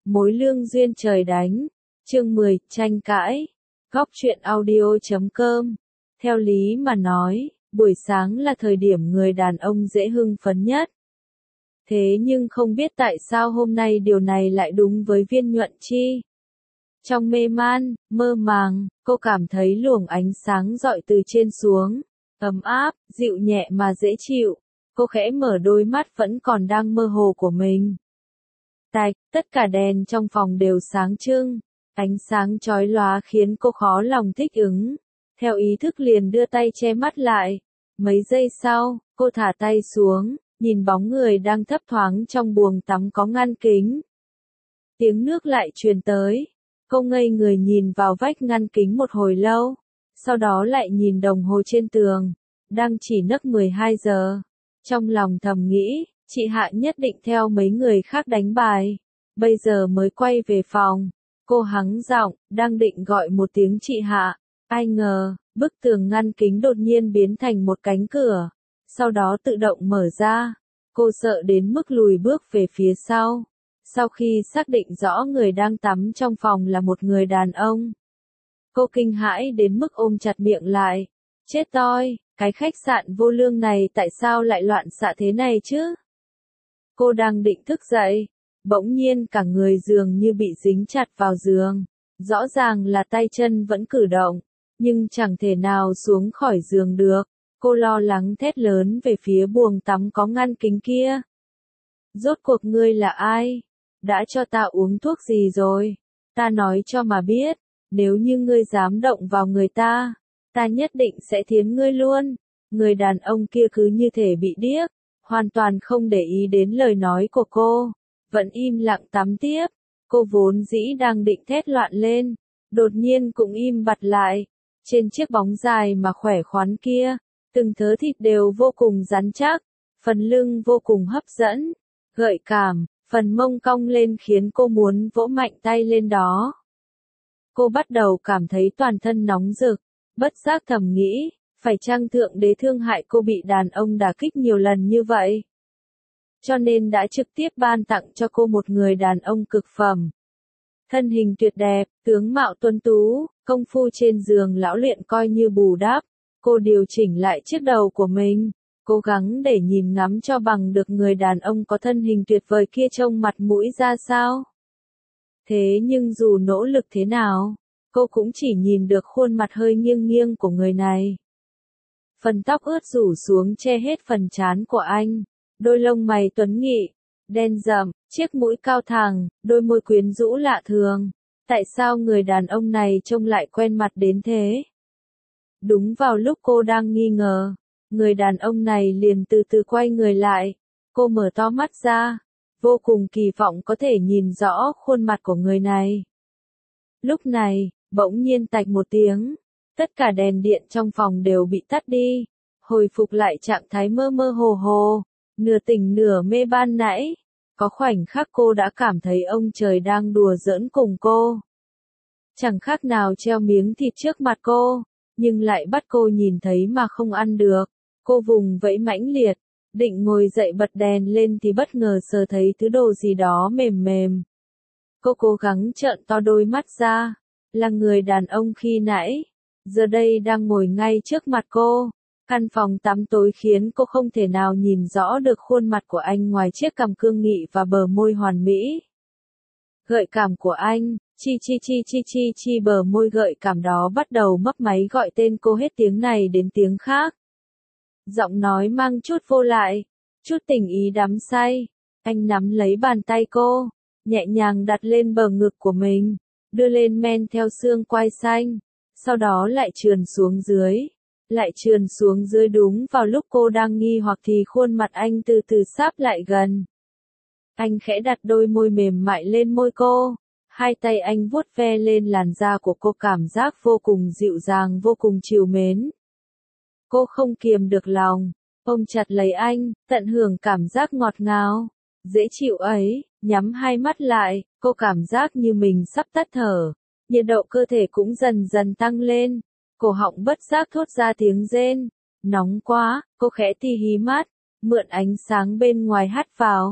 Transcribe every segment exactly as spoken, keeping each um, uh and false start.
Mối lương duyên trời đánh. Chương mười, tranh cãi. Góc truyện audio chấm com. Theo lý mà nói, buổi sáng là thời điểm người đàn ông dễ hưng phấn nhất. Thế nhưng không biết tại sao hôm nay điều này lại đúng với Viên Nhuận Chi. Trong mê man, mơ màng, cô cảm thấy luồng ánh sáng rọi từ trên xuống, ấm áp, dịu nhẹ mà dễ chịu. Cô khẽ mở đôi mắt vẫn còn đang mơ hồ của mình. Tạch, tất cả đèn trong phòng đều sáng trưng, ánh sáng chói lóa khiến cô khó lòng thích ứng. Theo ý thức liền đưa tay che mắt lại. Mấy giây sau, cô thả tay xuống, nhìn bóng người đang thấp thoáng trong buồng tắm có ngăn kính. Tiếng nước lại truyền tới. Cô ngây người nhìn vào vách ngăn kính một hồi lâu, sau đó lại nhìn đồng hồ trên tường, đang chỉ nấc mười hai giờ. Trong lòng thầm nghĩ, chị Hạ nhất định theo mấy người khác đánh bài, bây giờ mới quay về phòng. Cô hắng giọng, đang định gọi một tiếng chị Hạ, ai ngờ, bức tường ngăn kính đột nhiên biến thành một cánh cửa, sau đó tự động mở ra. Cô sợ đến mức lùi bước về phía sau. Sau khi xác định rõ người đang tắm trong phòng là một người đàn ông, cô kinh hãi đến mức ôm chặt miệng lại. Chết toi, cái khách sạn vô lương này tại sao lại loạn xạ thế này chứ? Cô đang định thức dậy, bỗng nhiên cả người dường như bị dính chặt vào giường. Rõ ràng là tay chân vẫn cử động, nhưng chẳng thể nào xuống khỏi giường được. Cô lo lắng thét lớn về phía buồng tắm có ngăn kính kia. Rốt cuộc ngươi là ai? Đã cho ta uống thuốc gì rồi? Ta nói cho mà biết, nếu như ngươi dám động vào người ta, ta nhất định sẽ thiến ngươi luôn. Người đàn ông kia cứ như thể bị điếc, hoàn toàn không để ý đến lời nói của cô, vẫn im lặng tắm tiếp. Cô vốn dĩ đang định thét loạn lên, đột nhiên cũng im bặt lại. Trên chiếc bóng dài mà khỏe khoắn kia, từng thớ thịt đều vô cùng rắn chắc, phần lưng vô cùng hấp dẫn, gợi cảm. Phần mông cong lên khiến cô muốn vỗ mạnh tay lên đó. Cô bắt đầu cảm thấy toàn thân nóng rực, bất giác thầm nghĩ, phải chăng Thượng Đế thương hại cô bị đàn ông đả kích nhiều lần như vậy? Cho nên đã trực tiếp ban tặng cho cô một người đàn ông cực phẩm. Thân hình tuyệt đẹp, tướng mạo tuấn tú, công phu trên giường lão luyện coi như bù đắp. Cô điều chỉnh lại chiếc đầu của mình, cố gắng để nhìn ngắm cho bằng được người đàn ông có thân hình tuyệt vời kia trông mặt mũi ra sao. Thế nhưng dù nỗ lực thế nào, cô cũng chỉ nhìn được khuôn mặt hơi nghiêng nghiêng của người này. Phần tóc ướt rủ xuống che hết phần trán của anh, đôi lông mày tuấn nghị, đen rậm, chiếc mũi cao thẳng, đôi môi quyến rũ lạ thường. Tại sao người đàn ông này trông lại quen mặt đến thế? Đúng vào lúc cô đang nghi ngờ, người đàn ông này liền từ từ quay người lại. Cô mở to mắt ra, vô cùng kỳ vọng có thể nhìn rõ khuôn mặt của người này. Lúc này, bỗng nhiên tạch một tiếng, tất cả đèn điện trong phòng đều bị tắt đi, hồi phục lại trạng thái mơ mơ hồ hồ, nửa tỉnh nửa mê ban nãy. Có khoảnh khắc cô đã cảm thấy ông trời đang đùa giỡn cùng cô. Chẳng khác nào treo miếng thịt trước mặt cô, nhưng lại bắt cô nhìn thấy mà không ăn được. Cô vùng vẫy mãnh liệt, định ngồi dậy bật đèn lên thì bất ngờ sờ thấy thứ đồ gì đó mềm mềm. Cô cố gắng trợn to đôi mắt ra, là người đàn ông khi nãy, giờ đây đang ngồi ngay trước mặt cô. Căn phòng tắm tối khiến cô không thể nào nhìn rõ được khuôn mặt của anh ngoài chiếc cằm cương nghị và bờ môi hoàn mỹ. Gợi cảm của anh, chi chi chi chi chi chi bờ môi gợi cảm đó bắt đầu mấp máy gọi tên cô hết tiếng này đến tiếng khác. Giọng nói mang chút vô lại, chút tình ý đắm say. Anh nắm lấy bàn tay cô, nhẹ nhàng đặt lên bờ ngực của mình, đưa lên men theo xương quai xanh, sau đó lại trườn xuống dưới, lại trườn xuống dưới. Đúng vào lúc cô đang nghi hoặc thì khuôn mặt anh từ từ sáp lại gần. Anh khẽ đặt đôi môi mềm mại lên môi cô, hai tay anh vuốt ve lên làn da của cô, cảm giác vô cùng dịu dàng, vô cùng trìu mến. Cô không kiềm được lòng, ôm chặt lấy anh, tận hưởng cảm giác ngọt ngào, dễ chịu ấy. Nhắm hai mắt lại, cô cảm giác như mình sắp tắt thở, nhiệt độ cơ thể cũng dần dần tăng lên, cổ họng bất giác thốt ra tiếng rên. Nóng quá, cô khẽ tì hí mắt, mượn ánh sáng bên ngoài hắt vào.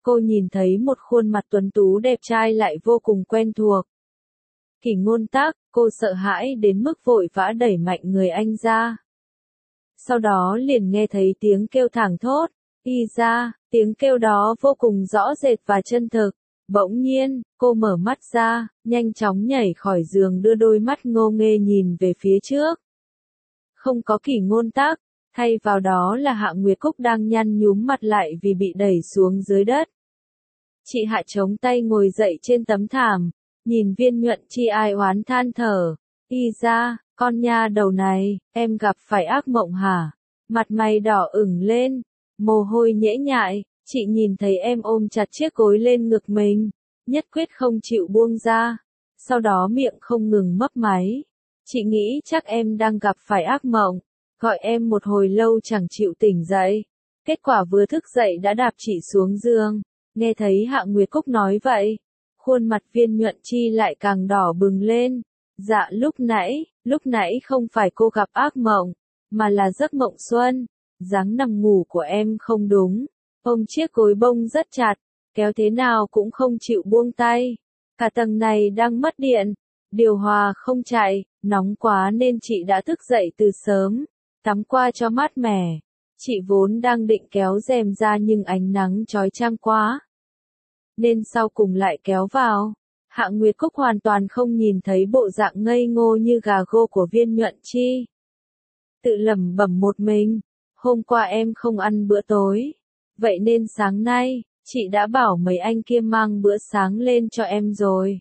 Cô nhìn thấy một khuôn mặt tuấn tú đẹp trai lại vô cùng quen thuộc. Kỷ Ngôn Tắc, cô sợ hãi đến mức vội vã đẩy mạnh người anh ra. Sau đó liền nghe thấy tiếng kêu thảng thốt, y ra, tiếng kêu đó vô cùng rõ rệt và chân thực. Bỗng nhiên, cô mở mắt ra, nhanh chóng nhảy khỏi giường đưa đôi mắt ngô nghê nhìn về phía trước. Không có Kỷ Ngôn Tắc, thay vào đó là Hạ Nguyệt Cúc đang nhăn nhúm mặt lại vì bị đẩy xuống dưới đất. Chị Hạ chống tay ngồi dậy trên tấm thảm, nhìn Viên Nhuận Chi ai oán than thở, y ra, con nha đầu này, em gặp phải ác mộng hả? Mặt mày đỏ ửng lên, mồ hôi nhễ nhại, chị nhìn thấy em ôm chặt chiếc gối lên ngực mình, nhất quyết không chịu buông ra, sau đó miệng không ngừng mấp máy. Chị nghĩ chắc em đang gặp phải ác mộng, gọi em một hồi lâu chẳng chịu tỉnh dậy, kết quả vừa thức dậy đã đạp chị xuống giường. Nghe thấy Hạ Nguyệt Cúc nói vậy, khuôn mặt Viên Nhuận Chi lại càng đỏ bừng lên. Dạ lúc nãy, lúc nãy không phải cô gặp ác mộng, mà là giấc mộng xuân. Dáng nằm ngủ của em không đúng, ôm chiếc gối bông rất chặt, kéo thế nào cũng không chịu buông tay. Cả tầng này đang mất điện, điều hòa không chạy, nóng quá nên chị đã thức dậy từ sớm, tắm qua cho mát mẻ. Chị vốn đang định kéo rèm ra nhưng ánh nắng chói chang quá, nên sau cùng lại kéo vào. Hạ Nguyệt Cúc hoàn toàn không nhìn thấy bộ dạng ngây ngô như gà gô của Viên Nhuận Chi. Tự lẩm bẩm một mình, hôm qua em không ăn bữa tối, vậy nên sáng nay, chị đã bảo mấy anh kia mang bữa sáng lên cho em rồi.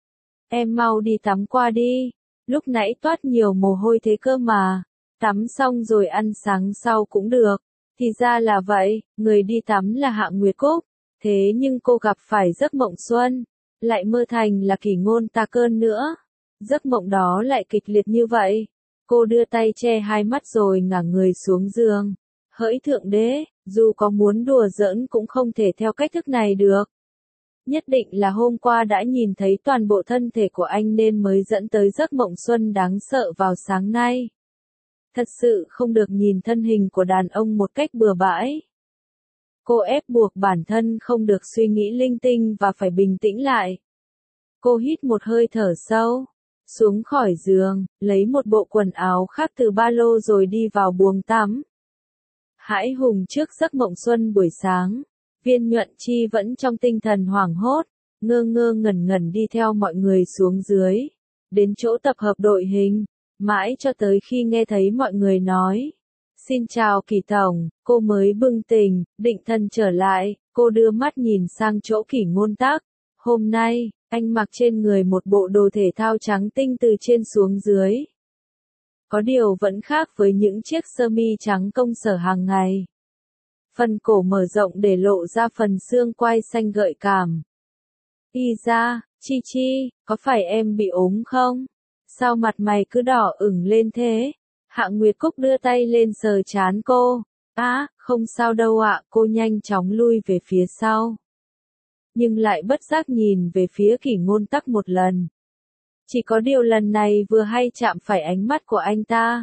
Em mau đi tắm qua đi, lúc nãy toát nhiều mồ hôi thế cơ mà, tắm xong rồi ăn sáng sau cũng được. Thì ra là vậy, người đi tắm là Hạ Nguyệt Cúc, thế nhưng cô gặp phải giấc mộng xuân, lại mơ thành là Kỷ Ngôn Tắc cơn nữa. Giấc mộng đó lại kịch liệt như vậy. Cô đưa tay che hai mắt rồi ngả người xuống giường. Hỡi thượng đế, dù có muốn đùa giỡn cũng không thể theo cách thức này được. Nhất định là hôm qua đã nhìn thấy toàn bộ thân thể của anh nên mới dẫn tới giấc mộng xuân đáng sợ vào sáng nay. Thật sự không được nhìn thân hình của đàn ông một cách bừa bãi. Cô ép buộc bản thân không được suy nghĩ linh tinh và phải bình tĩnh lại. Cô hít một hơi thở sâu, xuống khỏi giường, lấy một bộ quần áo khác từ ba lô rồi đi vào buồng tắm. Hãi hùng trước giấc mộng xuân buổi sáng, Viên Nhuận Chi vẫn trong tinh thần hoảng hốt, ngơ ngơ ngẩn ngẩn đi theo mọi người xuống dưới, đến chỗ tập hợp đội hình, mãi cho tới khi nghe thấy mọi người nói. Xin chào Kỷ Tổng, cô mới bừng tỉnh, định thần trở lại, cô đưa mắt nhìn sang chỗ Kỷ Ngôn Tắc. Hôm nay, anh mặc trên người một bộ đồ thể thao trắng tinh từ trên xuống dưới. Có điều vẫn khác với những chiếc sơ mi trắng công sở hàng ngày. Phần cổ mở rộng để lộ ra phần xương quai xanh gợi cảm. Y ra, Chi Chi, có phải em bị ốm không? Sao mặt mày cứ đỏ ửng lên thế? Hạ Nguyệt Cúc đưa tay lên sờ trán cô. Á, à, không sao đâu ạ, cô nhanh chóng lui về phía sau. Nhưng lại bất giác nhìn về phía Kỷ Ngôn Tắc một lần. Chỉ có điều lần này vừa hay chạm phải ánh mắt của anh ta.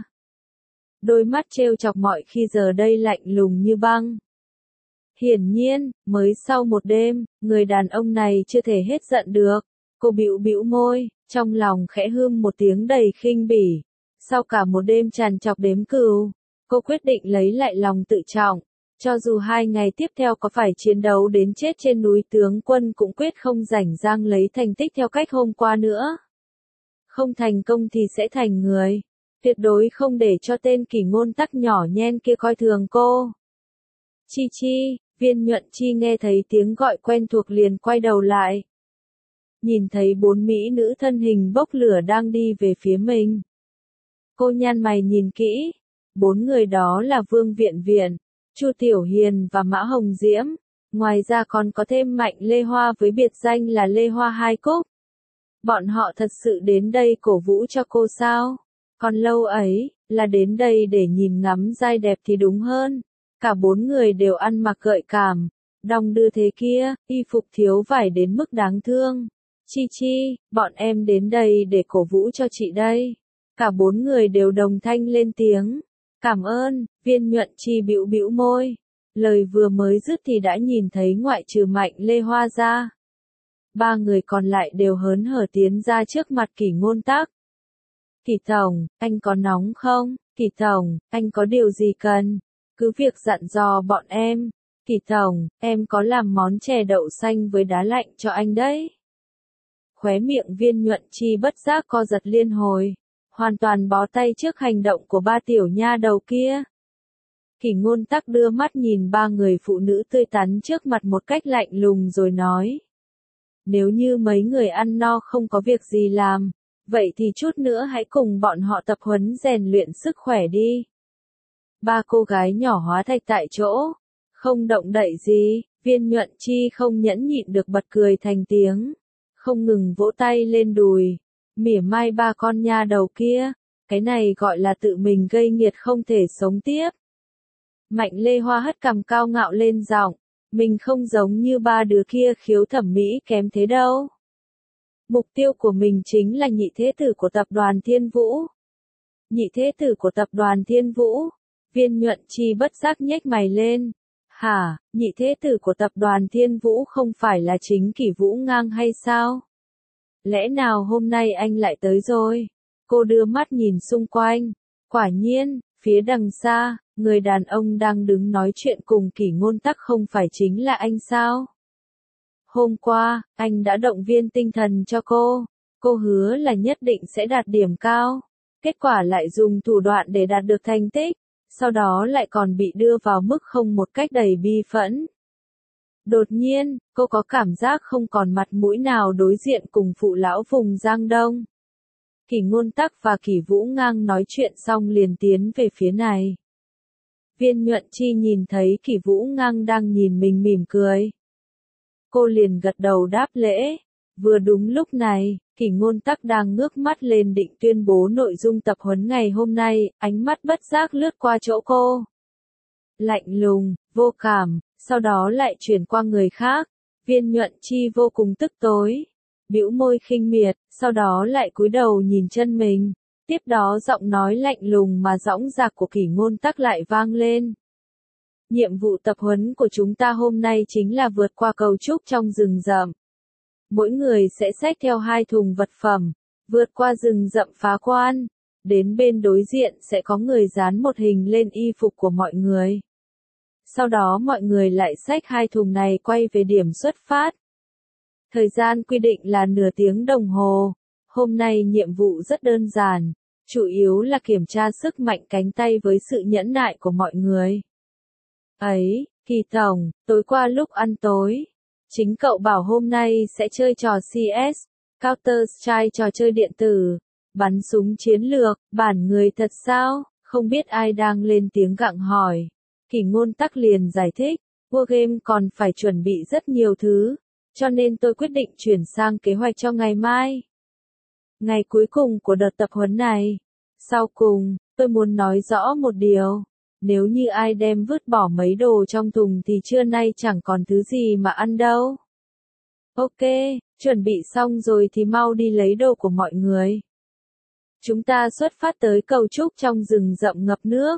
Đôi mắt trêu chọc mọi khi giờ đây lạnh lùng như băng. Hiển nhiên, mới sau một đêm, người đàn ông này chưa thể hết giận được. Cô bĩu bĩu môi, trong lòng khẽ hưm một tiếng đầy khinh bỉ. Sau cả một đêm tràn trọc đếm cừu, cô quyết định lấy lại lòng tự trọng. Cho dù hai ngày tiếp theo có phải chiến đấu đến chết trên núi tướng quân cũng quyết không rảnh rang lấy thành tích theo cách hôm qua nữa. Không thành công thì sẽ thành người. Tuyệt đối không để cho tên Kỷ Ngôn Tắc nhỏ nhen kia coi thường cô. Chi Chi, Viên Nhuận Chi nghe thấy tiếng gọi quen thuộc liền quay đầu lại. Nhìn thấy bốn mỹ nữ thân hình bốc lửa đang đi về phía mình. Cô nhăn mày nhìn kỹ. Bốn người đó là Vương Viện Viện, Chu Tiểu Hiền và Mã Hồng Diễm. Ngoài ra còn có thêm Mạnh Lê Hoa với biệt danh là Lê Hoa Hai Cúc. Bọn họ thật sự đến đây cổ vũ cho cô sao? Còn lâu ấy, là đến đây để nhìn ngắm giai đẹp thì đúng hơn. Cả bốn người đều ăn mặc gợi cảm, đong đưa thế kia, y phục thiếu vải đến mức đáng thương. Chi Chi, bọn em đến đây để cổ vũ cho chị đây. Cả bốn người đều đồng thanh lên tiếng. Cảm ơn, Viên Nhuận Chi bĩu bĩu môi. Lời vừa mới dứt thì đã nhìn thấy ngoại trừ Mạnh Lê Hoa ra. Ba người còn lại đều hớn hở tiến ra trước mặt Kỷ Ngôn Tắc. Kỷ Tổng, anh có nóng không? Kỷ Tổng, anh có điều gì cần? Cứ việc dặn dò bọn em. Kỷ Tổng, em có làm món chè đậu xanh với đá lạnh cho anh đấy. Khóe miệng Viên Nhuận Chi bất giác co giật liên hồi, hoàn toàn bó tay trước hành động của ba tiểu nha đầu kia. Kỷ Ngôn Tắc đưa mắt nhìn ba người phụ nữ tươi tắn trước mặt một cách lạnh lùng rồi nói. Nếu như mấy người ăn no không có việc gì làm, vậy thì chút nữa hãy cùng bọn họ tập huấn rèn luyện sức khỏe đi. Ba cô gái nhỏ hóa thạch tại chỗ, không động đậy gì, Viên Nhuận Chi không nhẫn nhịn được bật cười thành tiếng, không ngừng vỗ tay lên đùi, mỉa mai ba con nha đầu kia, cái này gọi là tự mình gây nghiệt không thể sống tiếp. Mạnh Lê Hoa hất cằm cao ngạo lên giọng, mình không giống như ba đứa kia khiếu thẩm mỹ kém thế đâu. Mục tiêu của mình chính là nhị thế tử của tập đoàn Thiên Vũ. Nhị thế tử của tập đoàn Thiên Vũ, Viên Nhuận Chi bất giác nhếch mày lên. Hả, nhị thế tử của tập đoàn Thiên Vũ không phải là chính Kỷ Vũ Ngang hay sao? Lẽ nào hôm nay anh lại tới rồi? Cô đưa mắt nhìn xung quanh. Quả nhiên, phía đằng xa, người đàn ông đang đứng nói chuyện cùng Kỷ Ngôn Tắc không phải chính là anh sao? Hôm qua, anh đã động viên tinh thần cho cô. Cô hứa là nhất định sẽ đạt điểm cao. Kết quả lại dùng thủ đoạn để đạt được thành tích. Sau đó lại còn bị đưa vào mức không một cách đầy bi phẫn. Đột nhiên, cô có cảm giác không còn mặt mũi nào đối diện cùng phụ lão vùng Giang Đông. Kỷ Ngôn Tắc và Kỷ Vũ Ngang nói chuyện xong liền tiến về phía này. Viên Nhuận Chi nhìn thấy Kỷ Vũ Ngang đang nhìn mình mỉm cười. Cô liền gật đầu đáp lễ. Vừa đúng lúc này, Kỷ Ngôn Tắc đang ngước mắt lên định tuyên bố nội dung tập huấn ngày hôm nay, ánh mắt bất giác lướt qua chỗ cô. Lạnh lùng, vô cảm, sau đó lại chuyển qua người khác. Viên Nhuận Chi vô cùng tức tối, bĩu môi khinh miệt, sau đó lại cúi đầu nhìn chân mình. Tiếp đó giọng nói lạnh lùng mà dõng dạc của Kỷ Ngôn Tắc lại vang lên. Nhiệm vụ tập huấn của chúng ta hôm nay chính là vượt qua cầu trúc trong rừng rậm. Mỗi người sẽ xách theo hai thùng vật phẩm, vượt qua rừng rậm phá quan. Đến bên đối diện sẽ có người dán một hình lên y phục của mọi người. Sau đó mọi người lại xách hai thùng này quay về điểm xuất phát. Thời gian quy định là nửa tiếng đồng hồ. Hôm nay nhiệm vụ rất đơn giản, chủ yếu là kiểm tra sức mạnh cánh tay với sự nhẫn nại của mọi người. Ấy, Kỳ Tổng, tối qua lúc ăn tối, chính cậu bảo hôm nay sẽ chơi trò xê ét, Counter-Strike trò chơi điện tử, bắn súng chiến lược, bản người thật sao? Không biết ai đang lên tiếng gặng hỏi. Kỷ Ngôn Tắc liền giải thích, Wargame còn phải chuẩn bị rất nhiều thứ, cho nên tôi quyết định chuyển sang kế hoạch cho ngày mai. Ngày cuối cùng của đợt tập huấn này. Sau cùng, tôi muốn nói rõ một điều. Nếu như ai đem vứt bỏ mấy đồ trong thùng thì trưa nay chẳng còn thứ gì mà ăn đâu. Ok, chuẩn bị xong rồi thì mau đi lấy đồ của mọi người. Chúng ta xuất phát tới cầu trúc trong rừng rậm ngập nước.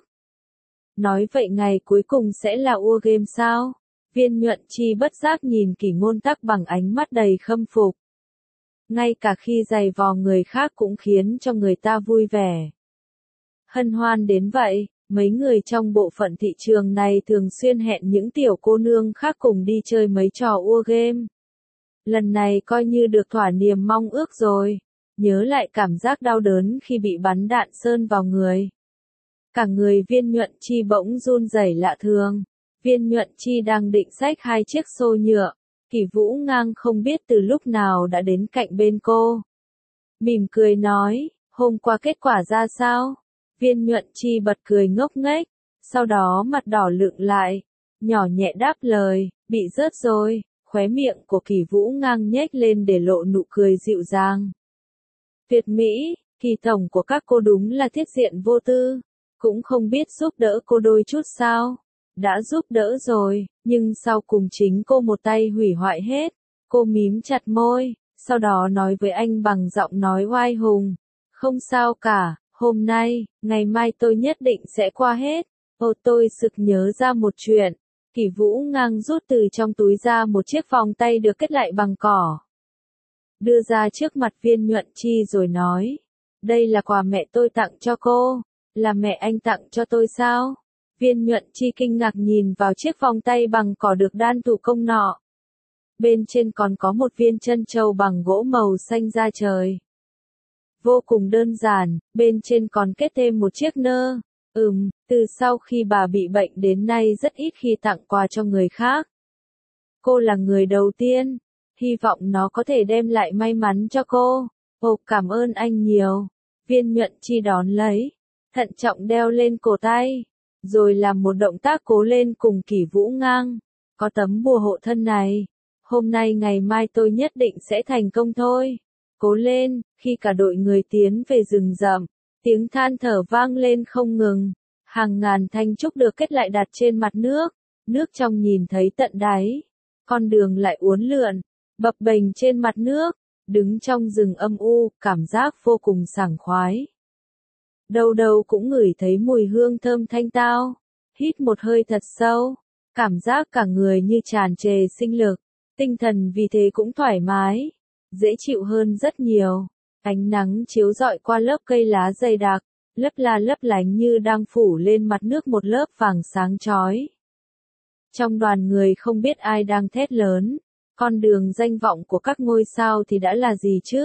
Nói vậy ngày cuối cùng sẽ là Wargame sao? Viên Nhuận Chi bất giác nhìn Kỷ Ngôn Tắc bằng ánh mắt đầy khâm phục. Ngay cả khi giày vò người khác cũng khiến cho người ta vui vẻ. Hân hoan đến vậy, mấy người trong bộ phận thị trường này thường xuyên hẹn những tiểu cô nương khác cùng đi chơi mấy trò Wargame. Lần này coi như được thỏa niềm mong ước rồi. Nhớ lại cảm giác đau đớn khi bị bắn đạn sơn vào người. Cả người Viên Nhuận Chi bỗng run rẩy lạ thường. Viên Nhuận Chi đang định xách hai chiếc xô nhựa. Kỷ Vũ Ngang không biết từ lúc nào đã đến cạnh bên cô. Mỉm cười nói, hôm qua kết quả ra sao? Viên Nhuận Chi bật cười ngốc nghếch, sau đó mặt đỏ lựng lại, nhỏ nhẹ đáp lời, bị rớt rồi. Khóe miệng của Kỷ Vũ Ngang nhếch lên để lộ nụ cười dịu dàng. Tuyệt mỹ, Kỳ tổng của các cô đúng là thiết diện vô tư, cũng không biết giúp đỡ cô đôi chút sao. Đã giúp đỡ rồi, nhưng sau cùng chính cô một tay hủy hoại hết. Cô mím chặt môi, sau đó nói với anh bằng giọng nói oai hùng. Không sao cả, hôm nay, ngày mai tôi nhất định sẽ qua hết. Ô tôi sực nhớ ra một chuyện. Kỷ Vũ Ngang rút từ trong túi ra một chiếc vòng tay được kết lại bằng cỏ. Đưa ra trước mặt Viên Nhuận Chi rồi nói. Đây là quà mẹ tôi tặng cho cô. Là mẹ anh tặng cho tôi sao? Viên Nhuận Chi kinh ngạc nhìn vào chiếc vòng tay bằng cỏ được đan thủ công nọ. Bên trên còn có một viên trân châu bằng gỗ màu xanh da trời. Vô cùng đơn giản, bên trên còn kết thêm một chiếc nơ. Ừm, từ sau khi bà bị bệnh đến nay rất ít khi tặng quà cho người khác. Cô là người đầu tiên, hy vọng nó có thể đem lại may mắn cho cô. Ồ, cảm ơn anh nhiều. Viên Nhuận Chi đón lấy, thận trọng đeo lên cổ tay, rồi làm một động tác cố lên cùng Kỷ Vũ Ngang. Có tấm bùa hộ thân này, hôm nay ngày mai tôi nhất định sẽ thành công thôi. Cố lên. Khi cả đội người tiến về rừng rậm, tiếng than thở vang lên không ngừng. Hàng ngàn thanh trúc được kết lại đặt trên mặt nước, nước trong nhìn thấy tận đáy. Con đường lại uốn lượn, bập bềnh trên mặt nước, đứng trong rừng âm u, cảm giác vô cùng sảng khoái. Đâu đâu cũng ngửi thấy mùi hương thơm thanh tao, hít một hơi thật sâu, cảm giác cả người như tràn trề sinh lực, tinh thần vì thế cũng thoải mái, dễ chịu hơn rất nhiều. Ánh nắng chiếu rọi qua lớp cây lá dày đặc, lấp la lấp lánh như đang phủ lên mặt nước một lớp vàng sáng chói. Trong đoàn người không biết ai đang thét lớn, con đường danh vọng của các ngôi sao thì đã là gì chứ?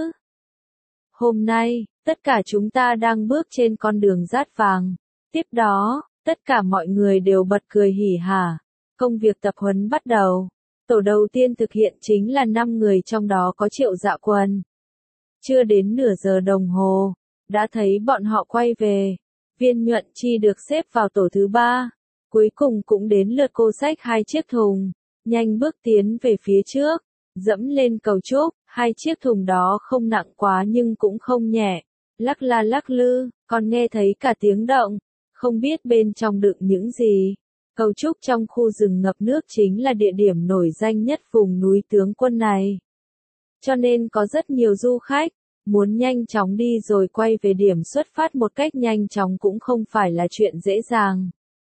Hôm nay, tất cả chúng ta đang bước trên con đường dát vàng. Tiếp đó, tất cả mọi người đều bật cười hỉ hả. Công việc tập huấn bắt đầu. Tổ đầu tiên thực hiện chính là năm người, trong đó có Triệu Dạ Quần. Chưa đến nửa giờ đồng hồ, đã thấy bọn họ quay về. Viên Nhuận Chi được xếp vào tổ thứ ba. Cuối cùng cũng đến lượt cô xách hai chiếc thùng, nhanh bước tiến về phía trước, dẫm lên cầu trúc. Hai chiếc thùng đó không nặng quá nhưng cũng không nhẹ, lắc la lắc lư, còn nghe thấy cả tiếng động, không biết bên trong đựng những gì. Cầu trúc trong khu rừng ngập nước chính là địa điểm nổi danh nhất vùng núi Tướng Quân này. Cho nên có rất nhiều du khách muốn nhanh chóng đi rồi quay về điểm xuất phát một cách nhanh chóng cũng không phải là chuyện dễ dàng.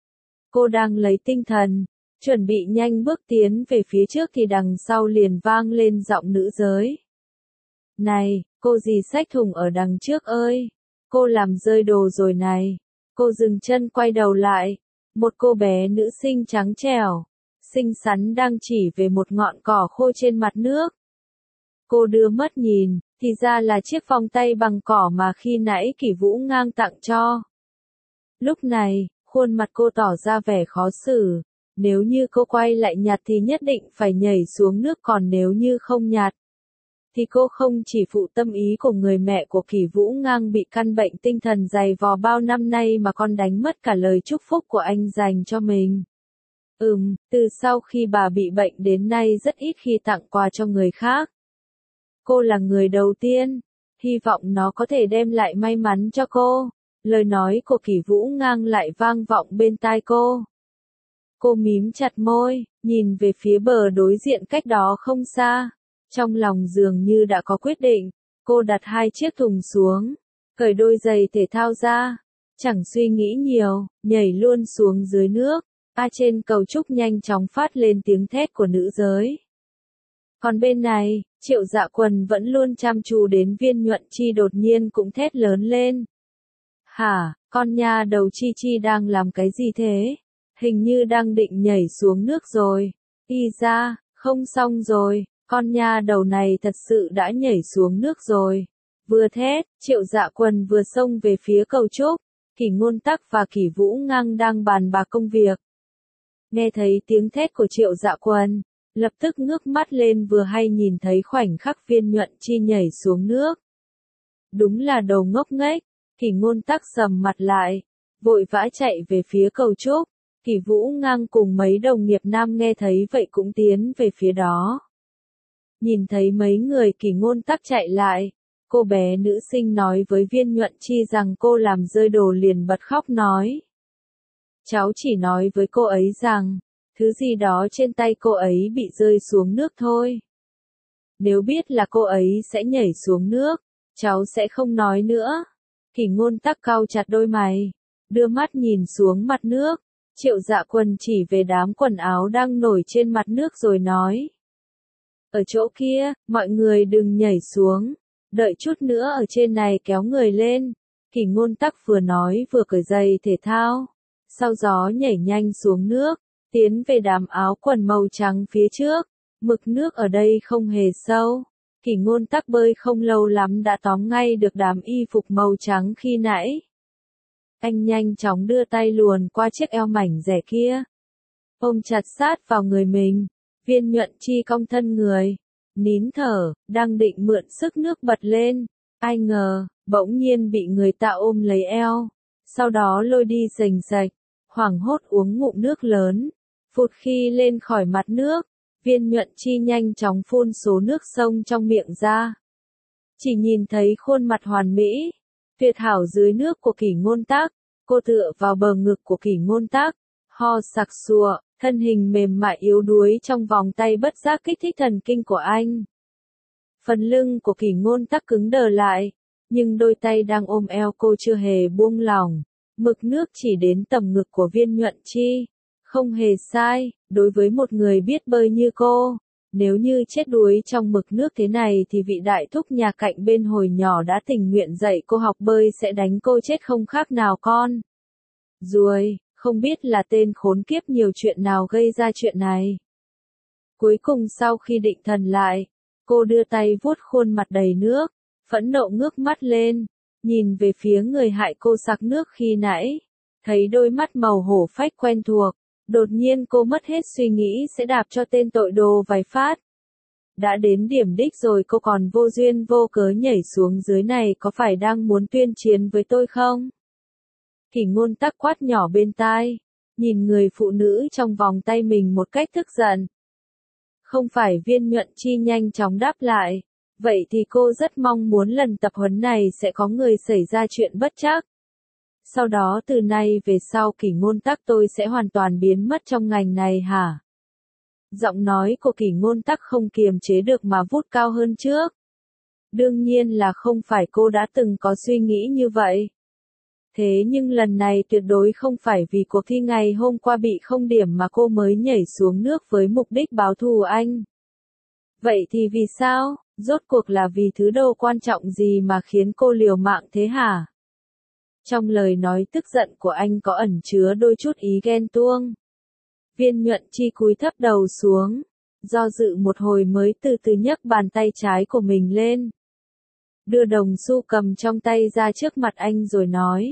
Cô đang lấy tinh thần, chuẩn bị nhanh bước tiến về phía trước thì đằng sau liền vang lên giọng nữ giới. Này, cô gì xách thùng ở đằng trước ơi, cô làm rơi đồ rồi này. Cô dừng chân quay đầu lại, một cô bé nữ sinh trắng trẻo, xinh xắn đang chỉ về một ngọn cỏ khô trên mặt nước. Cô đưa mắt nhìn, thì ra là chiếc vòng tay bằng cỏ mà khi nãy Kỷ Vũ Ngang tặng cho. Lúc này, khuôn mặt cô tỏ ra vẻ khó xử. Nếu như cô quay lại nhặt thì nhất định phải nhảy xuống nước, còn nếu như không nhặt thì cô không chỉ phụ tâm ý của người mẹ của Kỷ Vũ Ngang bị căn bệnh tinh thần dày vò bao năm nay mà còn đánh mất cả lời chúc phúc của anh dành cho mình. Ừm, từ sau khi bà bị bệnh đến nay rất ít khi tặng quà cho người khác. Cô là người đầu tiên, hy vọng nó có thể đem lại may mắn cho cô. Lời nói của Kỷ Vũ Ngang lại vang vọng bên tai cô. Cô mím chặt môi, nhìn về phía bờ đối diện cách đó không xa. Trong lòng dường như đã có quyết định, cô đặt hai chiếc thùng xuống, cởi đôi giày thể thao ra, chẳng suy nghĩ nhiều, nhảy luôn xuống dưới nước. A trên cầu trúc nhanh chóng phát lên tiếng thét của nữ giới. Còn bên này, Triệu Dạ Quần vẫn luôn chăm chú đến Viên Nhuận Chi đột nhiên cũng thét lớn lên. Hả, con nha đầu Chi Chi đang làm cái gì thế? Hình như đang định nhảy xuống nước rồi. Y ra, không xong rồi, con nha đầu này thật sự đã nhảy xuống nước rồi. Vừa thét, Triệu Dạ Quần vừa xông về phía cầu trúc. Kỷ Ngôn Tắc và Kỷ Vũ Ngang đang bàn bạc công việc. Nghe thấy tiếng thét của Triệu Dạ Quần, lập tức ngước mắt lên, vừa hay nhìn thấy khoảnh khắc Viên Nhuận Chi nhảy xuống nước. Đúng là đồ ngốc nghếch. Kỷ Ngôn Tắc sầm mặt lại, vội vã chạy về phía cầu trúc. Kỷ Vũ Ngang cùng mấy đồng nghiệp nam nghe thấy vậy cũng tiến về phía đó. Nhìn thấy mấy người Kỷ Ngôn Tắc chạy lại, cô bé nữ sinh nói với Viên Nhuận Chi rằng cô làm rơi đồ liền bật khóc nói. Cháu chỉ nói với cô ấy rằng, thứ gì đó trên tay cô ấy bị rơi xuống nước thôi. Nếu biết là cô ấy sẽ nhảy xuống nước, cháu sẽ không nói nữa. Kỷ Ngôn Tắc cau chặt đôi mày, đưa mắt nhìn xuống mặt nước, Triệu Dạ Quân chỉ về đám quần áo đang nổi trên mặt nước rồi nói. Ở chỗ kia, mọi người đừng nhảy xuống, đợi chút nữa ở trên này kéo người lên. Kỷ Ngôn Tắc vừa nói vừa cởi giày thể thao, sau gió nhảy nhanh xuống nước, tiến về đám áo quần màu trắng phía trước. Mực nước ở đây không hề sâu. Kỷ Ngôn Tắc bơi không lâu lắm đã tóm ngay được đám y phục màu trắng khi nãy. Anh nhanh chóng đưa tay luồn qua chiếc eo mảnh dẻ kia, ôm chặt sát vào người mình. Viên Nhuận Chi cong thân người, nín thở, đang định mượn sức nước bật lên. Ai ngờ, bỗng nhiên bị người ta ôm lấy eo, sau đó lôi đi rành rạch, hoảng hốt uống ngụm nước lớn. Phụt khi lên khỏi mặt nước, Viên Nhuận Chi nhanh chóng phun số nước sông trong miệng ra. Chỉ nhìn thấy khuôn mặt hoàn mỹ, tuyệt hảo dưới nước của Kỷ Ngôn Tắc, cô tựa vào bờ ngực của Kỷ Ngôn Tắc, ho sặc sụa, thân hình mềm mại yếu đuối trong vòng tay bất giác kích thích thần kinh của anh. Phần lưng của Kỷ Ngôn Tắc cứng đờ lại, nhưng đôi tay đang ôm eo cô chưa hề buông lỏng. Mực nước chỉ đến tầm ngực của Viên Nhuận Chi. Không hề sai, đối với một người biết bơi như cô, nếu như chết đuối trong mực nước thế này thì vị đại thúc nhà cạnh bên hồi nhỏ đã tình nguyện dạy cô học bơi sẽ đánh cô chết không khác nào con ruồi. Không biết là tên khốn kiếp nhiều chuyện nào gây ra chuyện này. Cuối cùng sau khi định thần lại, cô đưa tay vuốt khuôn mặt đầy nước, phẫn nộ ngước mắt lên, nhìn về phía người hại cô sặc nước khi nãy, thấy đôi mắt màu hổ phách quen thuộc, đột nhiên cô mất hết suy nghĩ sẽ đạp cho tên tội đồ vài phát. Đã đến điểm đích rồi cô còn vô duyên vô cớ nhảy xuống dưới này, có phải đang muốn tuyên chiến với tôi không? Kỷ Ngôn Tắc quát nhỏ bên tai, nhìn người phụ nữ trong vòng tay mình một cách tức giận. Không phải. Viên Nhuận Chi nhanh chóng đáp lại, vậy thì cô rất mong muốn lần tập huấn này sẽ có người xảy ra chuyện bất trắc. Sau đó từ nay về sau Kỷ Ngôn Tắc tôi sẽ hoàn toàn biến mất trong ngành này hả? Giọng nói của Kỷ Ngôn Tắc không kiềm chế được mà vút cao hơn trước. Đương nhiên là không phải, cô đã từng có suy nghĩ như vậy. Thế nhưng lần này tuyệt đối không phải vì cuộc thi ngày hôm qua bị không điểm mà cô mới nhảy xuống nước với mục đích báo thù anh. Vậy thì vì sao? Rốt cuộc là vì thứ đồ quan trọng gì mà khiến cô liều mạng thế hả? Trong lời nói tức giận của anh có ẩn chứa đôi chút ý ghen tuông. Viên Nhuận Chi cúi thấp đầu xuống, do dự một hồi mới từ từ nhấc bàn tay trái của mình lên. Đưa đồng xu cầm trong tay ra trước mặt anh rồi nói.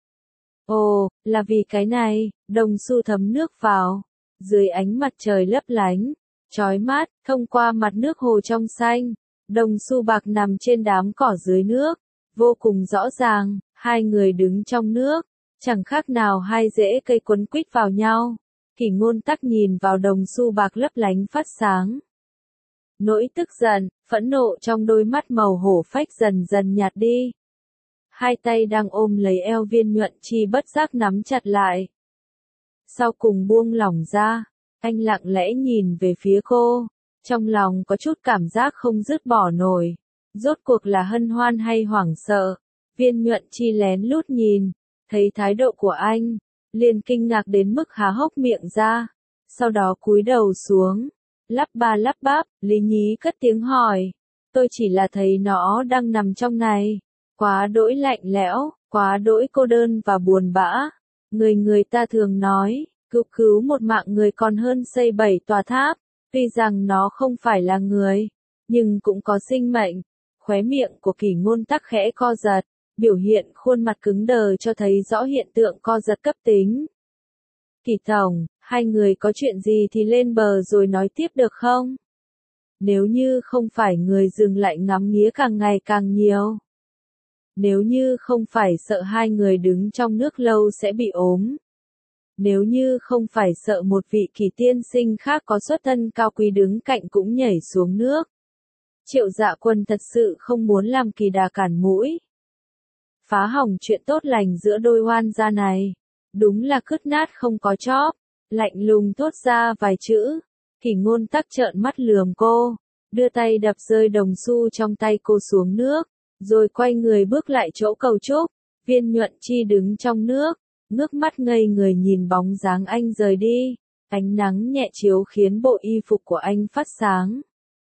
Ồ, là vì cái này. Đồng xu thấm nước vào, dưới ánh mặt trời lấp lánh, chói mắt, thông qua mặt nước hồ trong xanh, đồng xu bạc nằm trên đám cỏ dưới nước, vô cùng rõ ràng, hai người đứng trong nước, chẳng khác nào hai rễ cây quấn quýt vào nhau. Kỷ Ngôn Tắc nhìn vào đồng xu bạc lấp lánh phát sáng. Nỗi tức giận, phẫn nộ trong đôi mắt màu hổ phách dần dần nhạt đi. Hai tay đang ôm lấy eo Viên Nhuận Chi bất giác nắm chặt lại. Sau cùng buông lỏng ra, anh lặng lẽ nhìn về phía cô, trong lòng có chút cảm giác không dứt bỏ nổi. Rốt cuộc là hân hoan hay hoảng sợ? Viên Nhuận Chi lén lút nhìn, thấy thái độ của anh, liền kinh ngạc đến mức há hốc miệng ra, sau đó cúi đầu xuống, lắp ba lắp bắp, lý nhí cất tiếng hỏi, tôi chỉ là thấy nó đang nằm trong này, quá đỗi lạnh lẽo, quá đỗi cô đơn và buồn bã. Người người ta thường nói, cứu cứu một mạng người còn hơn xây bảy tòa tháp, tuy rằng nó không phải là người, nhưng cũng có sinh mệnh. Khóe miệng của Kỷ Ngôn Tắc khẽ co giật, biểu hiện khuôn mặt cứng đờ cho thấy rõ hiện tượng co giật cấp tính. Kỷ tổng, hai người có chuyện gì thì lên bờ rồi nói tiếp được không? Nếu như không phải người dừng lại ngắm nghía càng ngày càng nhiều. Nếu như không phải sợ hai người đứng trong nước lâu sẽ bị ốm. Nếu như không phải sợ một vị kỳ tiên sinh khác có xuất thân cao quý đứng cạnh cũng nhảy xuống nước. Triệu Dạ Quân thật sự không muốn làm kỳ đà cản mũi. Phá hỏng chuyện tốt lành giữa đôi oan gia này. Đúng là cứt nát không có chóp. Lạnh lùng thốt ra vài chữ. Kỷ Ngôn Tắc trợn mắt lườm cô. Đưa tay đập rơi đồng xu trong tay cô xuống nước. Rồi quay người bước lại chỗ cầu trúc. Viên Nhuận Chi đứng trong nước. ngước mắt ngây người nhìn bóng dáng anh rời đi. Ánh nắng nhẹ chiếu khiến bộ y phục của anh phát sáng.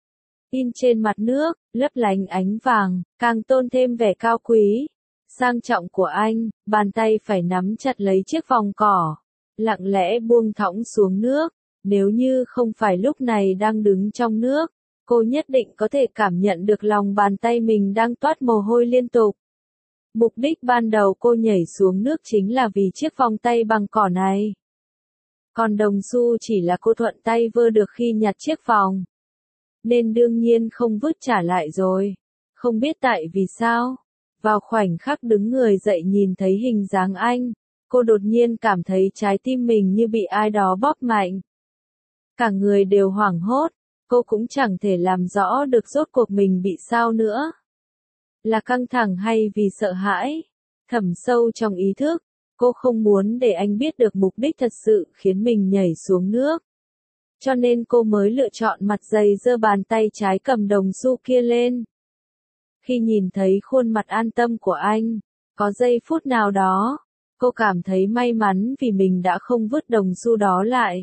In trên mặt nước, lấp lánh ánh vàng, càng tôn thêm vẻ cao quý, sang trọng của anh. Bàn tay phải nắm chặt lấy chiếc vòng cỏ, lặng lẽ buông thõng xuống nước. Nếu như không phải lúc này đang đứng trong nước, cô nhất định có thể cảm nhận được lòng bàn tay mình đang toát mồ hôi liên tục. Mục đích ban đầu cô nhảy xuống nước chính là vì chiếc vòng tay bằng cỏ này. Còn đồng xu chỉ là cô thuận tay vơ được khi nhặt chiếc vòng. Nên đương nhiên không vứt trả lại rồi. Không biết tại vì sao. Vào khoảnh khắc đứng người dậy nhìn thấy hình dáng anh, cô đột nhiên cảm thấy trái tim mình như bị ai đó bóp mạnh. Cả người đều hoảng hốt, cô cũng chẳng thể làm rõ được rốt cuộc mình bị sao nữa. Là căng thẳng hay vì sợ hãi? Thẳm sâu trong ý thức, cô không muốn để anh biết được mục đích thật sự khiến mình nhảy xuống nước. Cho nên cô mới lựa chọn mặt dày giơ bàn tay trái cầm đồng xu kia lên. Khi nhìn thấy khuôn mặt an tâm của anh, có giây phút nào đó, cô cảm thấy may mắn vì mình đã không vứt đồng xu đó lại.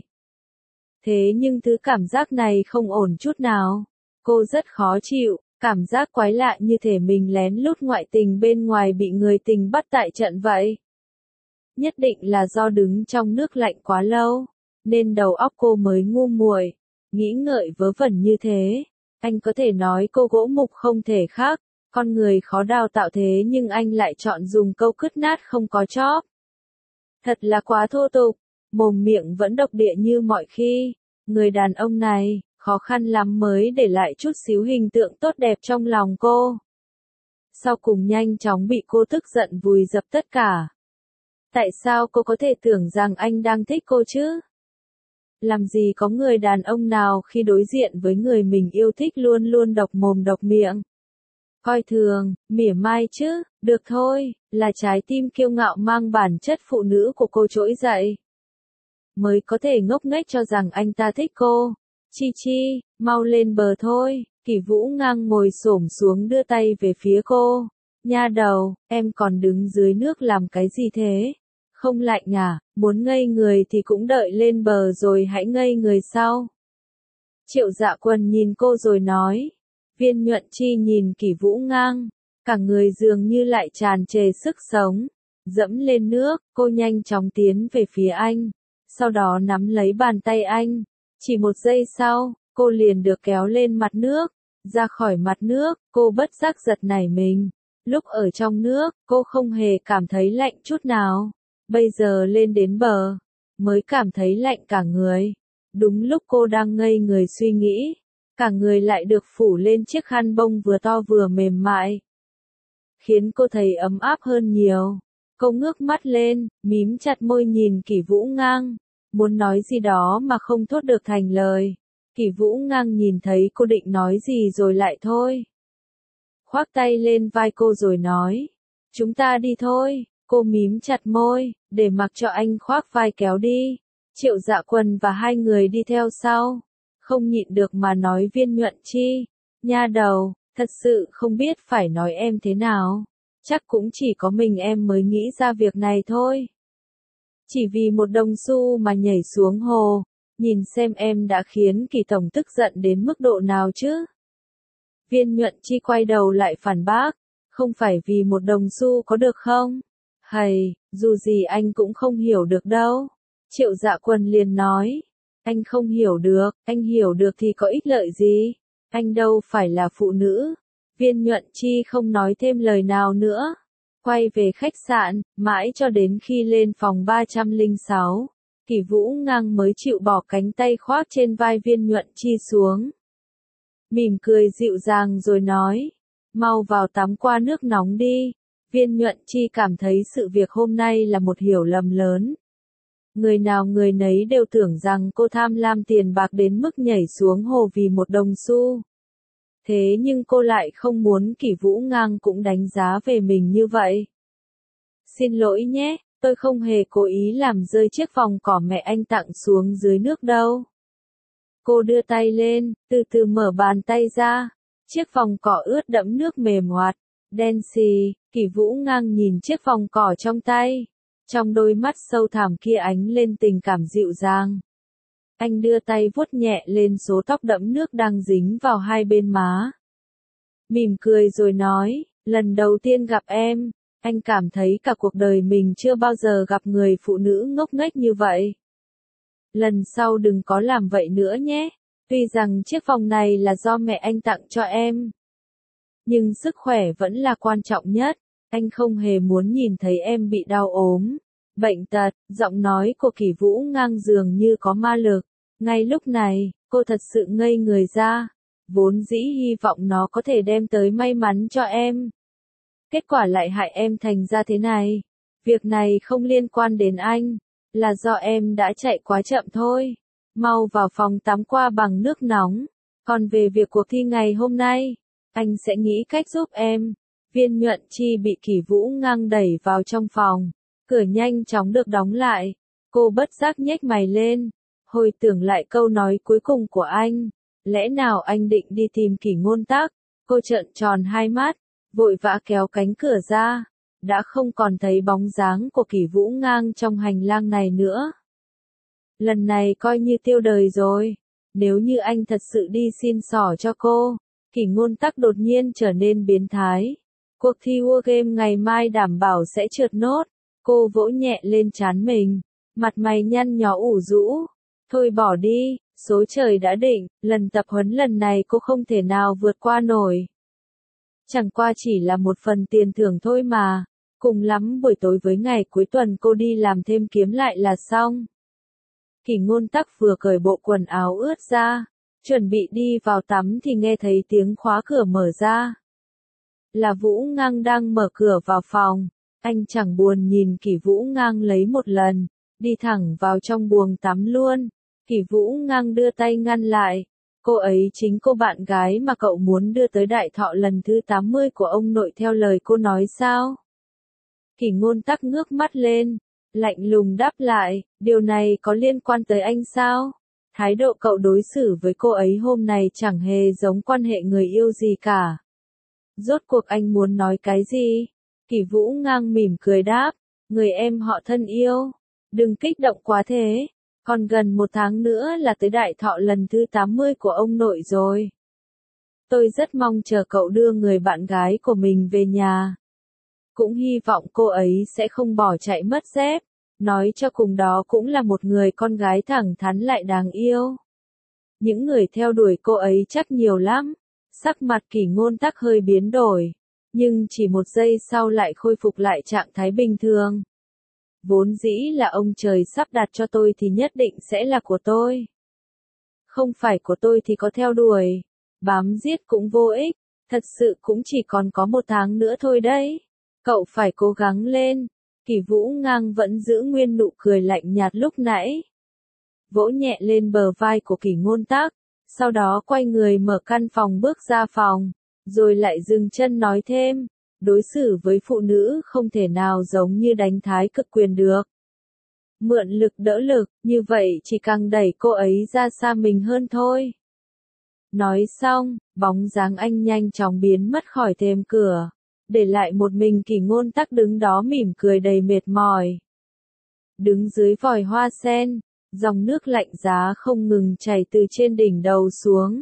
Thế nhưng thứ cảm giác này không ổn chút nào. Cô rất khó chịu, cảm giác quái lạ như thể mình lén lút ngoại tình bên ngoài bị người tình bắt tại trận vậy. Nhất định là do đứng trong nước lạnh quá lâu, nên đầu óc cô mới ngu muội, nghĩ ngợi vớ vẩn như thế. Anh có thể nói cô gỗ mục không thể khác, con người khó đào tạo thế nhưng anh lại chọn dùng câu cứt nát không có chóp. Thật là quá thô tục, mồm miệng vẫn độc địa như mọi khi. Người đàn ông này, khó khăn lắm mới để lại chút xíu hình tượng tốt đẹp trong lòng cô. Sau cùng nhanh chóng bị cô tức giận vùi dập tất cả. Tại sao cô có thể tưởng rằng anh đang thích cô chứ? Làm gì có người đàn ông nào khi đối diện với người mình yêu thích luôn luôn độc mồm độc miệng. Coi thường, mỉa mai chứ, được thôi, là trái tim kiêu ngạo mang bản chất phụ nữ của cô trỗi dậy. Mới có thể ngốc nghếch cho rằng anh ta thích cô. Chi chi, mau lên bờ thôi. Kỷ Vũ ngang ngồi xổm xuống đưa tay về phía cô. Nha đầu, em còn đứng dưới nước làm cái gì thế? Không lạnh à, muốn ngây người thì cũng đợi lên bờ rồi hãy ngây người sau. Triệu Dạ Quân nhìn cô rồi nói. Viên Nhuận Chi nhìn Kỷ Vũ ngang, cả người dường như lại tràn trề sức sống. Dẫm lên nước, cô nhanh chóng tiến về phía anh. Sau đó nắm lấy bàn tay anh. Chỉ một giây sau, cô liền được kéo lên mặt nước. Ra khỏi mặt nước, cô bất giác giật nảy mình. Lúc ở trong nước, cô không hề cảm thấy lạnh chút nào. Bây giờ lên đến bờ, mới cảm thấy lạnh cả người. Đúng lúc cô đang ngây người suy nghĩ, cả người lại được phủ lên chiếc khăn bông vừa to vừa mềm mại. Khiến cô thấy ấm áp hơn nhiều. Cô ngước mắt lên, mím chặt môi nhìn Kỷ Vũ ngang. Muốn nói gì đó mà không thốt được thành lời. Kỷ Vũ ngang nhìn thấy cô định nói gì rồi lại thôi. Khoác tay lên vai cô rồi nói. Chúng ta đi thôi. Cô mím chặt môi, để mặc cho anh khoác vai kéo đi. Triệu Dạ Quân và hai người đi theo sau. Không nhịn được mà nói Viên Nhuận Chi. Nha đầu, thật sự không biết phải nói em thế nào. Chắc cũng chỉ có mình em mới nghĩ ra việc này thôi. Chỉ vì một đồng xu mà nhảy xuống hồ. Nhìn xem em đã khiến Kỳ Tổng tức giận đến mức độ nào chứ. Viên Nhuận Chi quay đầu lại phản bác. Không phải vì một đồng xu có được không? Hầy, dù gì anh cũng không hiểu được đâu. Triệu Dạ Quân liền nói. Anh không hiểu được, anh hiểu được thì có ích lợi gì? Anh đâu phải là phụ nữ. Viên Nhuận Chi không nói thêm lời nào nữa. Quay về khách sạn, mãi cho đến khi lên phòng ba trăm lẻ sáu. Kỷ Vũ ngang mới chịu bỏ cánh tay khoác trên vai Viên Nhuận Chi xuống. Mỉm cười dịu dàng rồi nói. Mau vào tắm qua nước nóng đi. Viên Nhuận Chi cảm thấy sự việc hôm nay là một hiểu lầm lớn. Người nào người nấy đều tưởng rằng cô tham lam tiền bạc đến mức nhảy xuống hồ vì một đồng xu. Thế nhưng cô lại không muốn Kỷ Vũ ngang cũng đánh giá về mình như vậy. Xin lỗi nhé, tôi không hề cố ý làm rơi chiếc vòng cỏ mẹ anh tặng xuống dưới nước đâu. Cô đưa tay lên, từ từ mở bàn tay ra. Chiếc vòng cỏ ướt đẫm nước mềm hoạt, đen xì. Kỷ Vũ ngang nhìn chiếc vòng cỏ trong tay. Trong đôi mắt sâu thẳm kia ánh lên tình cảm dịu dàng. Anh đưa tay vuốt nhẹ lên số tóc đẫm nước đang dính vào hai bên má. Mỉm cười rồi nói, lần đầu tiên gặp em, anh cảm thấy cả cuộc đời mình chưa bao giờ gặp người phụ nữ ngốc nghếch như vậy. Lần sau đừng có làm vậy nữa nhé. Tuy rằng chiếc vòng này là do mẹ anh tặng cho em, nhưng sức khỏe vẫn là quan trọng nhất. Anh không hề muốn nhìn thấy em bị đau ốm, bệnh tật. Giọng nói của Kỷ Vũ Ngang dường như có ma lực. Ngay lúc này, cô thật sự ngây người ra. Vốn dĩ hy vọng nó có thể đem tới may mắn cho em. Kết quả lại hại em thành ra thế này. Việc này không liên quan đến anh, là do em đã chạy quá chậm thôi. Mau vào phòng tắm qua bằng nước nóng. Còn về việc cuộc thi ngày hôm nay, anh sẽ nghĩ cách giúp em. Viên Nhuận Chi bị Kỷ Vũ Ngang đẩy vào trong phòng. Cửa nhanh chóng được đóng lại. Cô bất giác nhếch mày lên. Hồi tưởng lại câu nói cuối cùng của anh. Lẽ nào anh định đi tìm Kỷ Ngôn Tắc? Cô trợn tròn hai mắt, vội vã kéo cánh cửa ra. Đã không còn thấy bóng dáng của Kỷ Vũ Ngang trong hành lang này nữa. Lần này coi như tiêu đời rồi. Nếu như anh thật sự đi xin xỏ cho cô, Kỷ Ngôn Tắc đột nhiên trở nên biến thái. Cuộc thi War Game ngày mai đảm bảo sẽ trượt nốt. Cô vỗ nhẹ lên trán mình, mặt mày nhăn nhó ủ rũ. Thôi bỏ đi, số trời đã định, lần tập huấn lần này cô không thể nào vượt qua nổi. Chẳng qua chỉ là một phần tiền thưởng thôi mà, cùng lắm buổi tối với ngày cuối tuần cô đi làm thêm kiếm lại là xong. Kỷ Ngôn Tắc vừa cởi bộ quần áo ướt ra, chuẩn bị đi vào tắm thì nghe thấy tiếng khóa cửa mở ra. Là Vũ Ngang đang mở cửa vào phòng, anh chẳng buồn nhìn Kỷ Vũ Ngang lấy một lần, đi thẳng vào trong buồng tắm luôn. Kỷ Vũ Ngang đưa tay ngăn lại, cô ấy chính cô bạn gái mà cậu muốn đưa tới đại thọ lần thứ tám mươi của ông nội theo lời cô nói sao? Kỷ Ngôn Tắc ngước mắt lên, lạnh lùng đáp lại, điều này có liên quan tới anh sao? Thái độ cậu đối xử với cô ấy hôm nay chẳng hề giống quan hệ người yêu gì cả. Rốt cuộc anh muốn nói cái gì? Kỷ Vũ Ngang mỉm cười đáp, người em họ thân yêu, đừng kích động quá thế. Còn gần một tháng nữa là tới đại thọ lần thứ tám mươi của ông nội rồi. Tôi rất mong chờ cậu đưa người bạn gái của mình về nhà. Cũng hy vọng cô ấy sẽ không bỏ chạy mất dép. Nói cho cùng đó cũng là một người con gái thẳng thắn lại đáng yêu. Những người theo đuổi cô ấy chắc nhiều lắm. Sắc mặt Kỷ Ngôn Tắc hơi biến đổi, nhưng chỉ một giây sau lại khôi phục lại trạng thái bình thường. Vốn dĩ là ông trời sắp đặt cho tôi thì nhất định sẽ là của tôi. Không phải của tôi thì có theo đuổi, bám giết cũng vô ích, thật sự cũng chỉ còn có một tháng nữa thôi đấy. Cậu phải cố gắng lên. Kỷ Vũ Ngang vẫn giữ nguyên nụ cười lạnh nhạt lúc nãy. Vỗ nhẹ lên bờ vai của Kỷ Ngôn Tắc, sau đó quay người mở căn phòng bước ra phòng, rồi lại dừng chân nói thêm. Đối xử với phụ nữ không thể nào giống như đánh thái cực quyền được. Mượn lực đỡ lực, như vậy chỉ càng đẩy cô ấy ra xa mình hơn thôi. Nói xong, bóng dáng anh nhanh chóng biến mất khỏi thềm cửa, để lại một mình Kỷ Ngôn Tắc đứng đó mỉm cười đầy mệt mỏi. Đứng dưới vòi hoa sen, dòng nước lạnh giá không ngừng chảy từ trên đỉnh đầu xuống.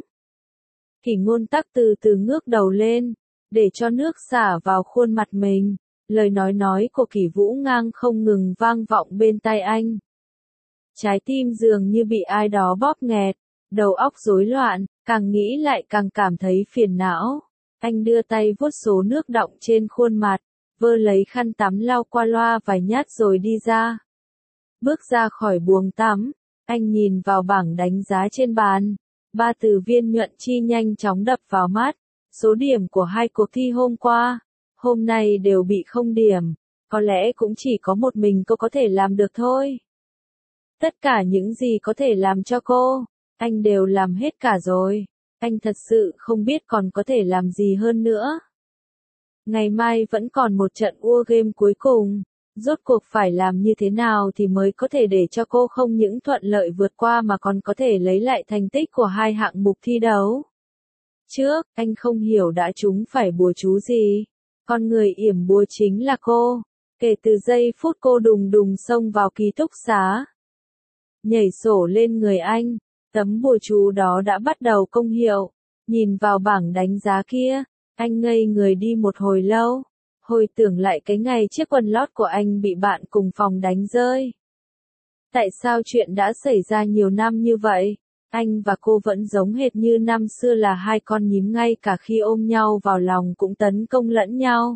Kỷ Ngôn Tắc từ từ ngước đầu lên, để cho nước xả vào khuôn mặt mình. Lời nói nói của Kỷ Vũ Ngang không ngừng vang vọng bên tai anh. Trái tim dường như bị ai đó bóp nghẹt, đầu óc rối loạn, càng nghĩ lại càng cảm thấy phiền não. Anh đưa tay vuốt số nước đọng trên khuôn mặt, vơ lấy khăn tắm lau qua loa vài nhát rồi đi ra. Bước ra khỏi buồng tắm, anh nhìn vào bảng đánh giá trên bàn. Ba từ Viên Nhuận Chi nhanh chóng đập vào mắt. Số điểm của hai cuộc thi hôm qua, hôm nay đều bị không điểm. Có lẽ cũng chỉ có một mình cô có thể làm được thôi. Tất cả những gì có thể làm cho cô, anh đều làm hết cả rồi. Anh thật sự không biết còn có thể làm gì hơn nữa. Ngày mai vẫn còn một trận War Game cuối cùng. Rốt cuộc phải làm như thế nào thì mới có thể để cho cô không những thuận lợi vượt qua mà còn có thể lấy lại thành tích của hai hạng mục thi đấu. Trước, anh không hiểu đã trúng phải bùa chú gì. Con người yểm bùa chính là cô. Kể từ giây phút cô đùng đùng xông vào ký túc xá, nhảy sổ lên người anh, tấm bùa chú đó đã bắt đầu công hiệu. Nhìn vào bảng đánh giá kia, anh ngây người đi một hồi lâu, hồi tưởng lại cái ngày chiếc quần lót của anh bị bạn cùng phòng đánh rơi. Tại sao chuyện đã xảy ra nhiều năm như vậy? Anh và cô vẫn giống hệt như năm xưa là hai con nhím, ngay cả khi ôm nhau vào lòng cũng tấn công lẫn nhau.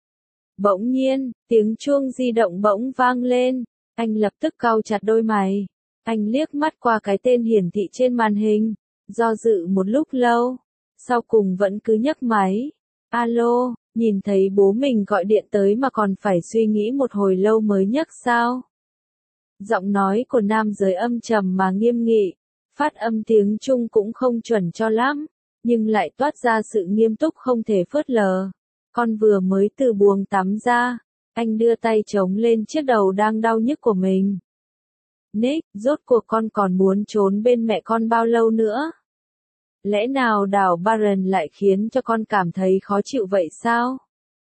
Bỗng nhiên, tiếng chuông di động bỗng vang lên, anh lập tức cau chặt đôi mày. Anh liếc mắt qua cái tên hiển thị trên màn hình, do dự một lúc lâu, sau cùng vẫn cứ nhấc máy. Alo, nhìn thấy bố mình gọi điện tới mà còn phải suy nghĩ một hồi lâu mới nhấc sao? Giọng nói của nam giới âm trầm mà nghiêm nghị, phát âm tiếng Trung cũng không chuẩn cho lắm, nhưng lại toát ra sự nghiêm túc không thể phớt lờ. Con vừa mới từ buồng tắm ra, anh đưa tay chống lên chiếc đầu đang đau nhức của mình. Nick, rốt cuộc con còn muốn trốn bên mẹ con bao lâu nữa? Lẽ nào đảo Baron lại khiến cho con cảm thấy khó chịu vậy sao?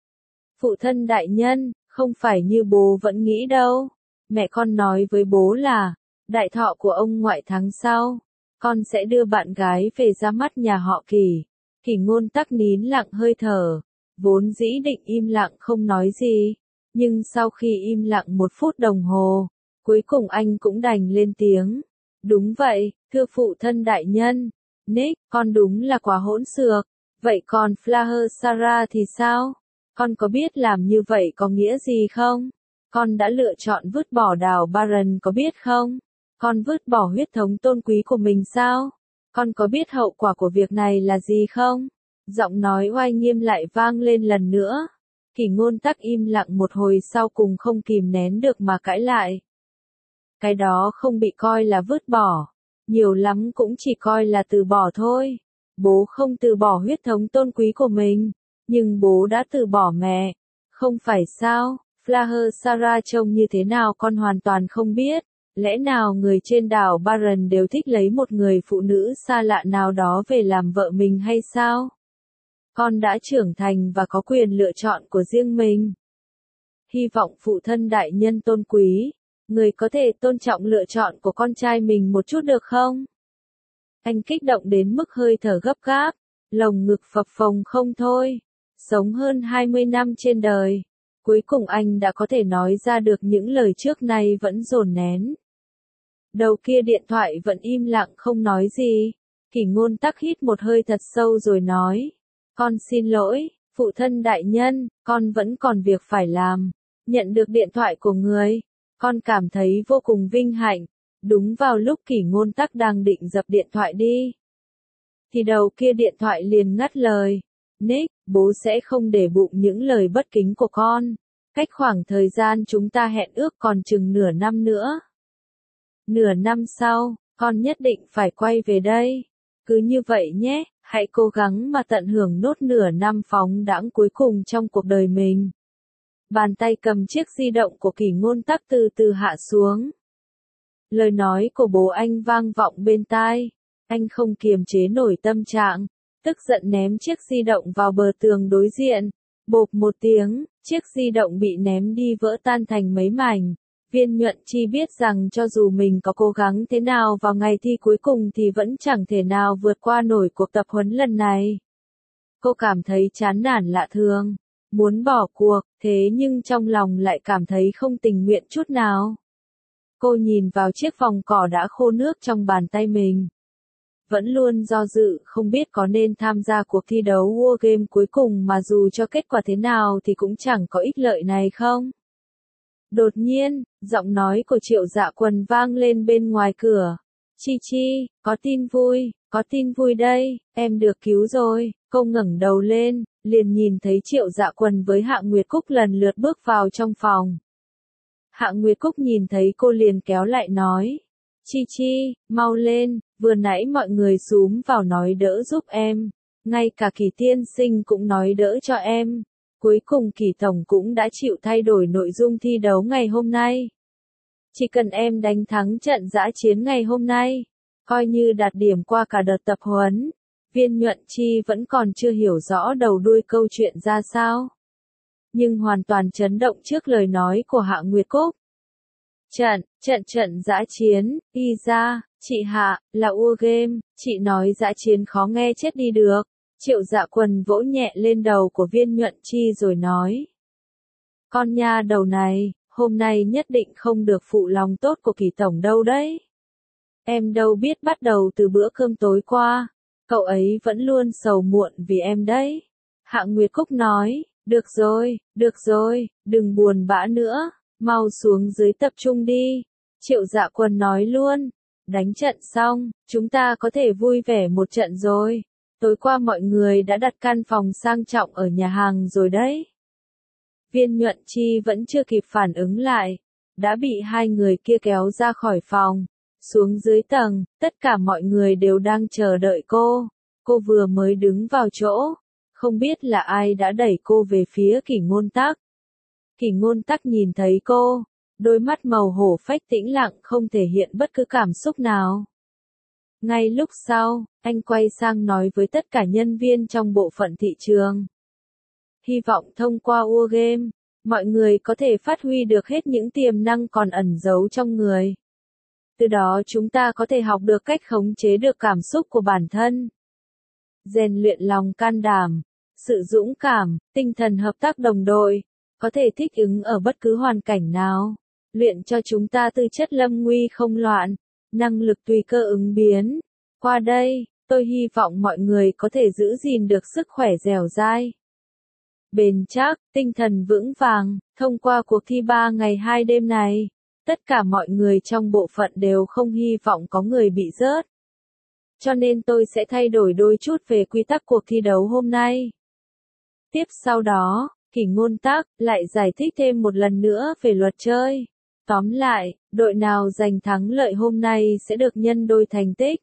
Phụ thân đại nhân, không phải như bố vẫn nghĩ đâu. Mẹ con nói với bố là, đại thọ của ông ngoại tháng sau, con sẽ đưa bạn gái về ra mắt nhà họ Kỳ. Kỳ Ngôn Tắc nín lặng hơi thở, vốn dĩ định im lặng không nói gì, nhưng sau khi im lặng một phút đồng hồ, cuối cùng anh cũng đành lên tiếng. Đúng vậy, thưa phụ thân đại nhân. Nick, con đúng là quá hỗn xược. Vậy còn Flaher Sarah thì sao? Con có biết làm như vậy có nghĩa gì không? Con đã lựa chọn vứt bỏ đảo Baron có biết không? Con vứt bỏ huyết thống tôn quý của mình sao? Con có biết hậu quả của việc này là gì không? Giọng nói oai nghiêm lại vang lên lần nữa. Kỳ Ngôn Tắc im lặng một hồi sau cùng không kìm nén được mà cãi lại. Cái đó không bị coi là vứt bỏ. Nhiều lắm cũng chỉ coi là từ bỏ thôi. Bố không từ bỏ huyết thống tôn quý của mình, nhưng bố đã từ bỏ mẹ. Không phải sao? Flaher Sarah trông như thế nào con hoàn toàn không biết. Lẽ nào người trên đảo Baron đều thích lấy một người phụ nữ xa lạ nào đó về làm vợ mình hay sao? Con đã trưởng thành và có quyền lựa chọn của riêng mình. Hy vọng phụ thân đại nhân tôn quý, người có thể tôn trọng lựa chọn của con trai mình một chút được không? Anh kích động đến mức hơi thở gấp gáp, lồng ngực phập phồng không thôi. Sống hơn hai mươi năm trên đời, cuối cùng anh đã có thể nói ra được những lời trước nay vẫn dồn nén. Đầu kia điện thoại vẫn im lặng không nói gì. Kỳ Ngôn Tắc hít một hơi thật sâu rồi nói. Con xin lỗi, phụ thân đại nhân, con vẫn còn việc phải làm. Nhận được điện thoại của người, con cảm thấy vô cùng vinh hạnh. Đúng vào lúc Kỳ Ngôn Tắc đang định dập điện thoại đi, thì đầu kia điện thoại liền ngắt lời. Nick, bố sẽ không để bụng những lời bất kính của con. Cách khoảng thời gian chúng ta hẹn ước còn chừng nửa năm nữa. Nửa năm sau, con nhất định phải quay về đây. Cứ như vậy nhé, hãy cố gắng mà tận hưởng nốt nửa năm phóng đãng cuối cùng trong cuộc đời mình. Bàn tay cầm chiếc di động của Kỳ Ngôn Tắc từ từ hạ xuống. Lời nói của bố anh vang vọng bên tai. Anh không kiềm chế nổi tâm trạng, tức giận ném chiếc di động vào bờ tường đối diện. Bộp một tiếng, chiếc di động bị ném đi vỡ tan thành mấy mảnh. Viên Nhuận Chi biết rằng cho dù mình có cố gắng thế nào vào ngày thi cuối cùng thì vẫn chẳng thể nào vượt qua nổi cuộc tập huấn lần này. Cô cảm thấy chán nản lạ thường, muốn bỏ cuộc, thế nhưng trong lòng lại cảm thấy không tình nguyện chút nào. Cô nhìn vào chiếc vòng cỏ đã khô nước trong bàn tay mình. Vẫn luôn do dự không biết có nên tham gia cuộc thi đấu War Game cuối cùng mà dù cho kết quả thế nào thì cũng chẳng có ích lợi này không. Đột nhiên, giọng nói của Triệu Dạ Quần vang lên bên ngoài cửa. Chi Chi, có tin vui, có tin vui đây, em được cứu rồi. Cô ngẩng đầu lên, liền nhìn thấy Triệu Dạ Quần với Hạ Nguyệt Cúc lần lượt bước vào trong phòng. Hạ Nguyệt Cúc nhìn thấy cô liền kéo lại nói. Chi Chi, mau lên, vừa nãy mọi người xúm vào nói đỡ giúp em. Ngay cả Kỳ tiên sinh cũng nói đỡ cho em. Cuối cùng Kỳ tổng cũng đã chịu thay đổi nội dung thi đấu ngày hôm nay. Chỉ cần em đánh thắng trận dã chiến ngày hôm nay, coi như đạt điểm qua cả đợt tập huấn. Viên Nhuận Chi vẫn còn chưa hiểu rõ đầu đuôi câu chuyện ra sao. nhưng hoàn toàn chấn động trước lời nói của Hạ Nguyệt Cúc. Trận, trận trận dã chiến, y ra, chị Hạ, là ua game, chị nói dã chiến khó nghe chết đi được. Triệu Dạ Quần vỗ nhẹ lên đầu của Viên Nhuận Chi rồi nói. Con nha đầu này, hôm nay nhất định không được phụ lòng tốt của Kỳ Tổng đâu đấy. Em đâu biết bắt đầu từ bữa cơm tối qua, cậu ấy vẫn luôn sầu muộn vì em đấy. Hạ Nguyệt Cúc nói, được rồi, được rồi, đừng buồn bã nữa, mau xuống dưới tập trung đi. Triệu Dạ Quần nói luôn, đánh trận xong, chúng ta có thể vui vẻ một trận rồi. Tối qua mọi người đã đặt căn phòng sang trọng ở nhà hàng rồi đấy. Viên Nhuận Chi vẫn chưa kịp phản ứng lại, đã bị hai người kia kéo ra khỏi phòng, xuống dưới tầng, tất cả mọi người đều đang chờ đợi cô. Cô vừa mới đứng vào chỗ, không biết là ai đã đẩy cô về phía Kỷ Ngôn Tắc. Kỷ Ngôn Tắc nhìn thấy cô, đôi mắt màu hổ phách tĩnh lặng không thể hiện bất cứ cảm xúc nào. Ngay lúc sau, anh quay sang nói với tất cả nhân viên trong bộ phận thị trường. Hy vọng thông qua ua game, mọi người có thể phát huy được hết những tiềm năng còn ẩn giấu trong người. Từ đó chúng ta có thể học được cách khống chế được cảm xúc của bản thân. Rèn luyện lòng can đảm, sự dũng cảm, tinh thần hợp tác đồng đội, có thể thích ứng ở bất cứ hoàn cảnh nào. Luyện cho chúng ta tư chất lâm nguy không loạn, năng lực tùy cơ ứng biến. Qua đây, tôi hy vọng mọi người có thể giữ gìn được sức khỏe dẻo dai, bền chắc, tinh thần vững vàng. Thông qua cuộc thi ba ngày hai đêm này, tất cả mọi người trong bộ phận đều không hy vọng có người bị rớt. Cho nên tôi sẽ thay đổi đôi chút về quy tắc cuộc thi đấu hôm nay. Tiếp sau đó, Kỷ Ngôn Tắc lại giải thích thêm một lần nữa về luật chơi. Tóm lại, đội nào giành thắng lợi hôm nay sẽ được nhân đôi thành tích.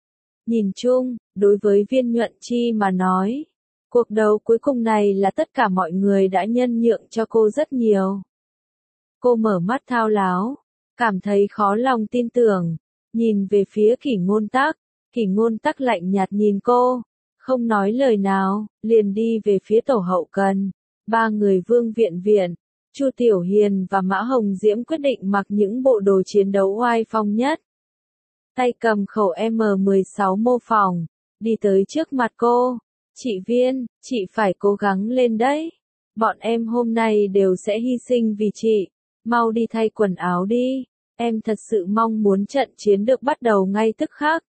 Nhìn chung, đối với Viên Nhuận Chi mà nói, cuộc đấu cuối cùng này là tất cả mọi người đã nhân nhượng cho cô rất nhiều. Cô mở mắt thao láo, cảm thấy khó lòng tin tưởng, nhìn về phía Kỷ Ngôn Tắc. Kỷ Ngôn Tắc lạnh nhạt nhìn cô, không nói lời nào, liền đi về phía tổ hậu cần. Ba người Vương Viện Viện, Chu Tiểu Hiền và Mã Hồng Diễm quyết định mặc những bộ đồ chiến đấu oai phong nhất. Tay cầm khẩu M mười sáu mô phỏng, đi tới trước mặt cô. Chị Viên, chị phải cố gắng lên đấy. Bọn em hôm nay đều sẽ hy sinh vì chị. Mau đi thay quần áo đi. Em thật sự mong muốn trận chiến được bắt đầu ngay tức khắc.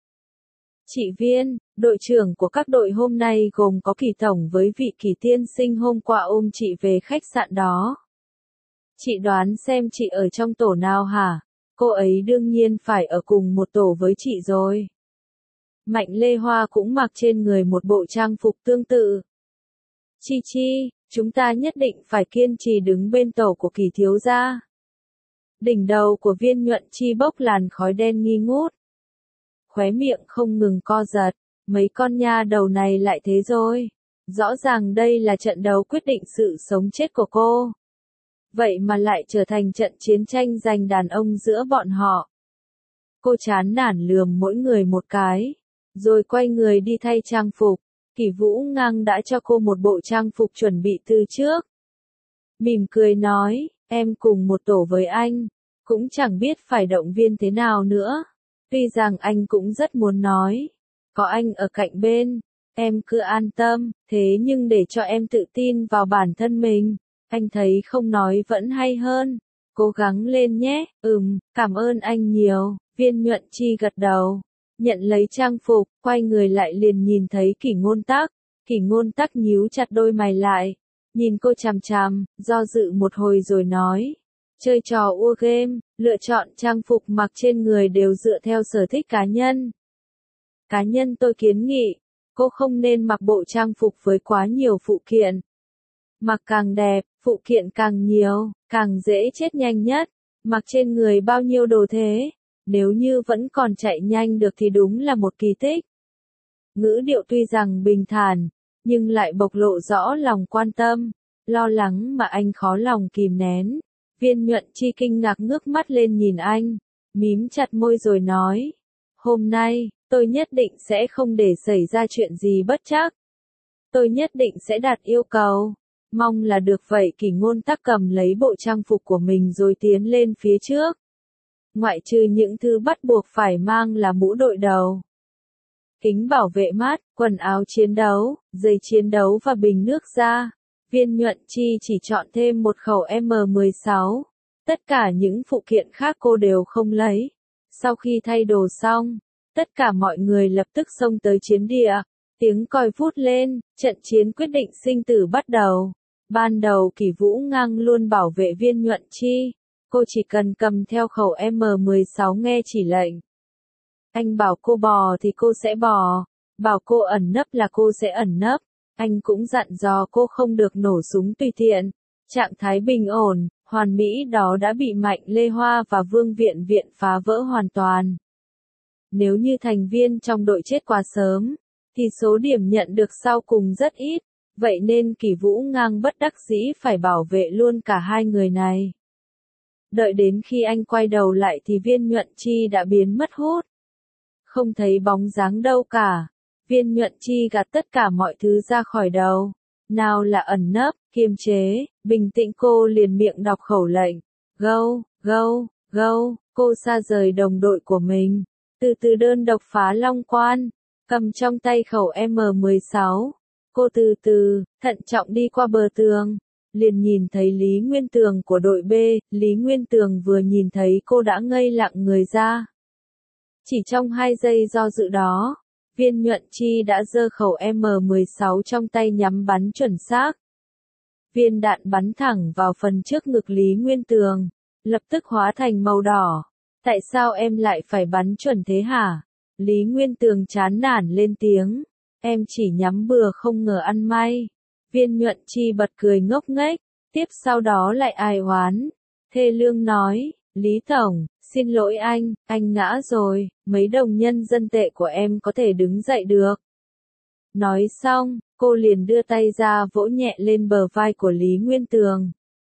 Chị Viên, đội trưởng của các đội hôm nay gồm có Kỳ Tổng với vị Kỳ tiên sinh hôm qua ôm chị về khách sạn đó. Chị đoán xem chị ở trong tổ nào hả? Cô ấy đương nhiên phải ở cùng một tổ với chị rồi. Mạnh Lê Hoa cũng mặc trên người một bộ trang phục tương tự. Chi Chi, chúng ta nhất định phải kiên trì đứng bên tổ của Kỳ thiếu gia. Đỉnh đầu của Viên Nhuận Chi bốc làn khói đen nghi ngút. Khóe miệng không ngừng co giật, mấy con nha đầu này lại thế rồi. Rõ ràng đây là trận đấu quyết định sự sống chết của cô. Vậy mà lại trở thành trận chiến tranh giành đàn ông giữa bọn họ. Cô chán nản lườm mỗi người một cái, rồi quay người đi thay trang phục. Kỷ Vũ Ngang đã cho cô một bộ trang phục chuẩn bị từ trước. Mỉm cười nói, em cùng một tổ với anh, cũng chẳng biết phải động viên thế nào nữa. Tuy rằng anh cũng rất muốn nói, có anh ở cạnh bên, em cứ an tâm, thế nhưng để cho em tự tin vào bản thân mình, anh thấy không nói vẫn hay hơn. Cố gắng lên nhé, ừm, cảm ơn anh nhiều. Viên Nhuận Chi gật đầu, nhận lấy trang phục, quay người lại liền nhìn thấy Kỷ Ngôn Tắc. Kỷ Ngôn Tắc nhíu chặt đôi mày lại, nhìn cô chằm chằm, do dự một hồi rồi nói. Chơi trò ua game, lựa chọn trang phục mặc trên người đều dựa theo sở thích cá nhân. Cá nhân tôi kiến nghị, cô không nên mặc bộ trang phục với quá nhiều phụ kiện. Mặc càng đẹp, phụ kiện càng nhiều, càng dễ chết nhanh nhất. Mặc trên người bao nhiêu đồ thế, nếu như vẫn còn chạy nhanh được thì đúng là một kỳ tích. Ngữ điệu tuy rằng bình thản, nhưng lại bộc lộ rõ lòng quan tâm, lo lắng mà anh khó lòng kìm nén. Viên Nhuận Chi kinh ngạc ngước mắt lên nhìn anh, mím chặt môi rồi nói, hôm nay, tôi nhất định sẽ không để xảy ra chuyện gì bất trắc. Tôi nhất định sẽ đạt yêu cầu. Mong là được vậy. Kỷ Ngôn Tắc cầm lấy bộ trang phục của mình rồi tiến lên phía trước. Ngoại trừ những thứ bắt buộc phải mang là mũ đội đầu, kính bảo vệ mắt, quần áo chiến đấu, giày chiến đấu và bình nước ra, Viên Nhuận Chi chỉ chọn thêm một khẩu M mười sáu. Tất cả những phụ kiện khác cô đều không lấy. Sau khi thay đồ xong, tất cả mọi người lập tức xông tới chiến địa. Tiếng còi vút lên, trận chiến quyết định sinh tử bắt đầu. Ban đầu Kỷ Vũ Ngang luôn bảo vệ Viên Nhuận Chi. Cô chỉ cần cầm theo khẩu M mười sáu nghe chỉ lệnh. Anh bảo cô bò thì cô sẽ bò. Bảo cô ẩn nấp là cô sẽ ẩn nấp. Anh cũng dặn dò cô không được nổ súng tùy tiện. Trạng thái bình ổn, hoàn mỹ đó đã bị Mạnh Lê Hoa và Vương Viện Viện phá vỡ hoàn toàn. Nếu như thành viên trong đội chết quá sớm, thì số điểm nhận được sau cùng rất ít, vậy nên Kỷ Vũ Ngang bất đắc dĩ phải bảo vệ luôn cả hai người này. Đợi đến khi anh quay đầu lại thì Viên Nhuận Chi đã biến mất hút. Không thấy bóng dáng đâu cả. Viên Nhuận Chi gạt tất cả mọi thứ ra khỏi đầu. Nào là ẩn nấp, kiềm chế, bình tĩnh, cô liền miệng đọc khẩu lệnh. Go, go, go, cô xa rời đồng đội của mình. Từ từ đơn độc phá Long Quan, cầm trong tay khẩu M mười sáu. Cô từ từ, thận trọng đi qua bờ tường. Liền nhìn thấy Lý Nguyên Tường của đội B. Lý Nguyên Tường vừa nhìn thấy cô đã ngây lặng người ra. Chỉ trong hai giây do dự đó, Viên Nhuận Chi đã giơ khẩu M mười sáu trong tay nhắm bắn chuẩn xác. Viên đạn bắn thẳng vào phần trước ngực Lý Nguyên Tường, lập tức hóa thành màu đỏ. Tại sao em lại phải bắn chuẩn thế hả? Lý Nguyên Tường chán nản lên tiếng. Em chỉ nhắm bừa không ngờ ăn may. Viên Nhuận Chi bật cười ngốc nghếch, tiếp sau đó lại ai oán. Thê lương nói, Lý Tổng, xin lỗi anh, anh ngã rồi, mấy đồng nhân dân tệ của em có thể đứng dậy được. Nói xong, cô liền đưa tay ra vỗ nhẹ lên bờ vai của Lý Nguyên Tường.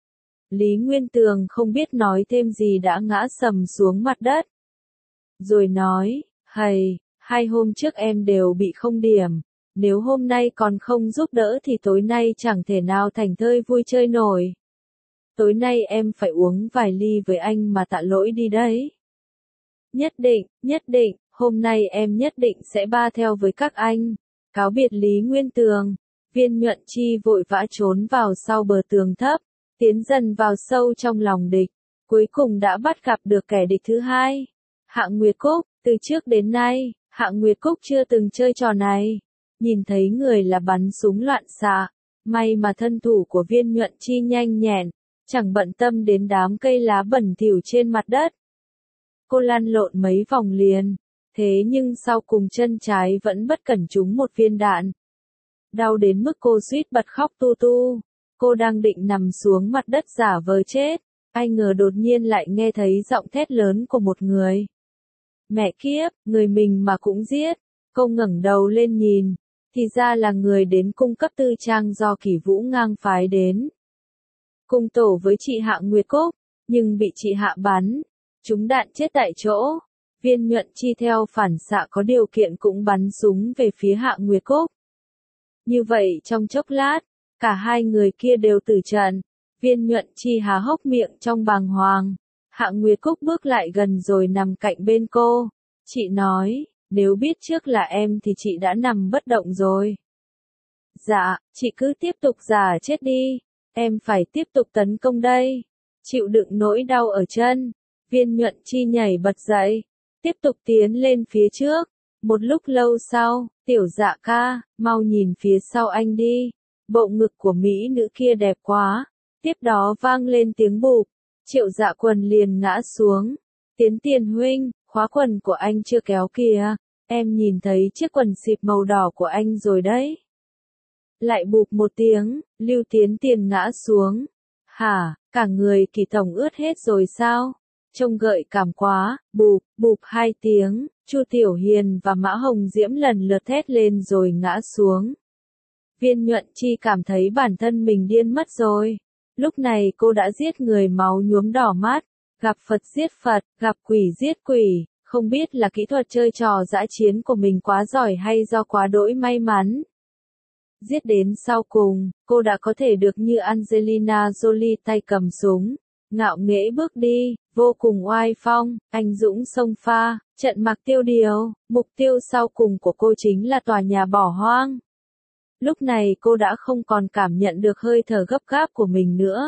Lý Nguyên Tường không biết nói thêm gì đã ngã sầm xuống mặt đất. Rồi nói, hầy, hai hôm trước em đều bị không điểm. Nếu hôm nay còn không giúp đỡ thì tối nay chẳng thể nào thành thơi vui chơi nổi. Tối nay em phải uống vài ly với anh mà tạ lỗi đi đấy. Nhất định, nhất định, hôm nay em nhất định sẽ ba theo với các anh. Cáo biệt Lý Nguyên Tường, Viên Nhuận Chi vội vã trốn vào sau bờ tường thấp, tiến dần vào sâu trong lòng địch. Cuối cùng đã bắt gặp được kẻ địch thứ hai. Hạng Nguyệt Cúc, từ trước đến nay, Hạng Nguyệt Cúc chưa từng chơi trò này. Nhìn thấy người là bắn súng loạn xạ. May mà thân thủ của Viên Nhuận Chi nhanh nhẹn, chẳng bận tâm đến đám cây lá bẩn thỉu trên mặt đất. Cô lăn lộn mấy vòng liền, thế nhưng sau cùng chân trái vẫn bất cẩn trúng một viên đạn. Đau đến mức cô suýt bật khóc tu tu. Cô đang định nằm xuống mặt đất giả vờ chết, ai ngờ đột nhiên lại nghe thấy giọng thét lớn của một người. Mẹ kiếp, người mình mà cũng giết. Cô ngẩng đầu lên nhìn, thì ra là người đến cung cấp tư trang do Kỷ Vũ Ngang phái đến. Cùng tổ với chị Hạng Nguyệt Cúc, nhưng bị chị Hạ bắn, trúng đạn chết tại chỗ. Viên Nhuận Chi theo phản xạ có điều kiện cũng bắn súng về phía Hạng Nguyệt Cúc. Như vậy trong chốc lát, cả hai người kia đều tử trận. Viên Nhuận Chi há hốc miệng trong bàng hoàng. Hạng Nguyệt Cúc bước lại gần rồi nằm cạnh bên cô. Chị nói, nếu biết trước là em thì chị đã nằm bất động rồi. Dạ, chị cứ tiếp tục giả chết đi. Em phải tiếp tục tấn công đây. Chịu đựng nỗi đau ở chân. Viên Nhuận Chi nhảy bật dậy. Tiếp tục tiến lên phía trước. Một lúc lâu sau, Tiểu Dạ ca, mau nhìn phía sau anh đi. Bộ ngực của mỹ nữ kia đẹp quá. Tiếp đó vang lên tiếng bụp. Triệu Dạ Quần liền ngã xuống. Tiến Tiền huynh, khóa quần của anh chưa kéo kìa. Em nhìn thấy chiếc quần xịp màu đỏ của anh rồi đấy. Lại bụp một tiếng, Lưu Tiến Tiền ngã xuống. Hả, cả người Kỳ tổng ướt hết rồi sao? Trông gợi cảm quá. Bụp, bụp hai tiếng, Chu Tiểu Hiền và Mã Hồng Diễm lần lượt thét lên rồi ngã xuống. Viên Nhuận Chi cảm thấy bản thân mình điên mất rồi. Lúc này cô đã giết người máu nhuốm đỏ mắt, gặp Phật giết Phật, gặp quỷ giết quỷ, không biết là kỹ thuật chơi trò dã chiến của mình quá giỏi hay do quá đỗi may mắn. Giết đến sau cùng, cô đã có thể được như Angelina Jolie tay cầm súng, ngạo nghễ bước đi, vô cùng oai phong, anh dũng xông pha, trận mạc tiêu điều, mục tiêu sau cùng của cô chính là tòa nhà bỏ hoang. Lúc này cô đã không còn cảm nhận được hơi thở gấp gáp của mình nữa.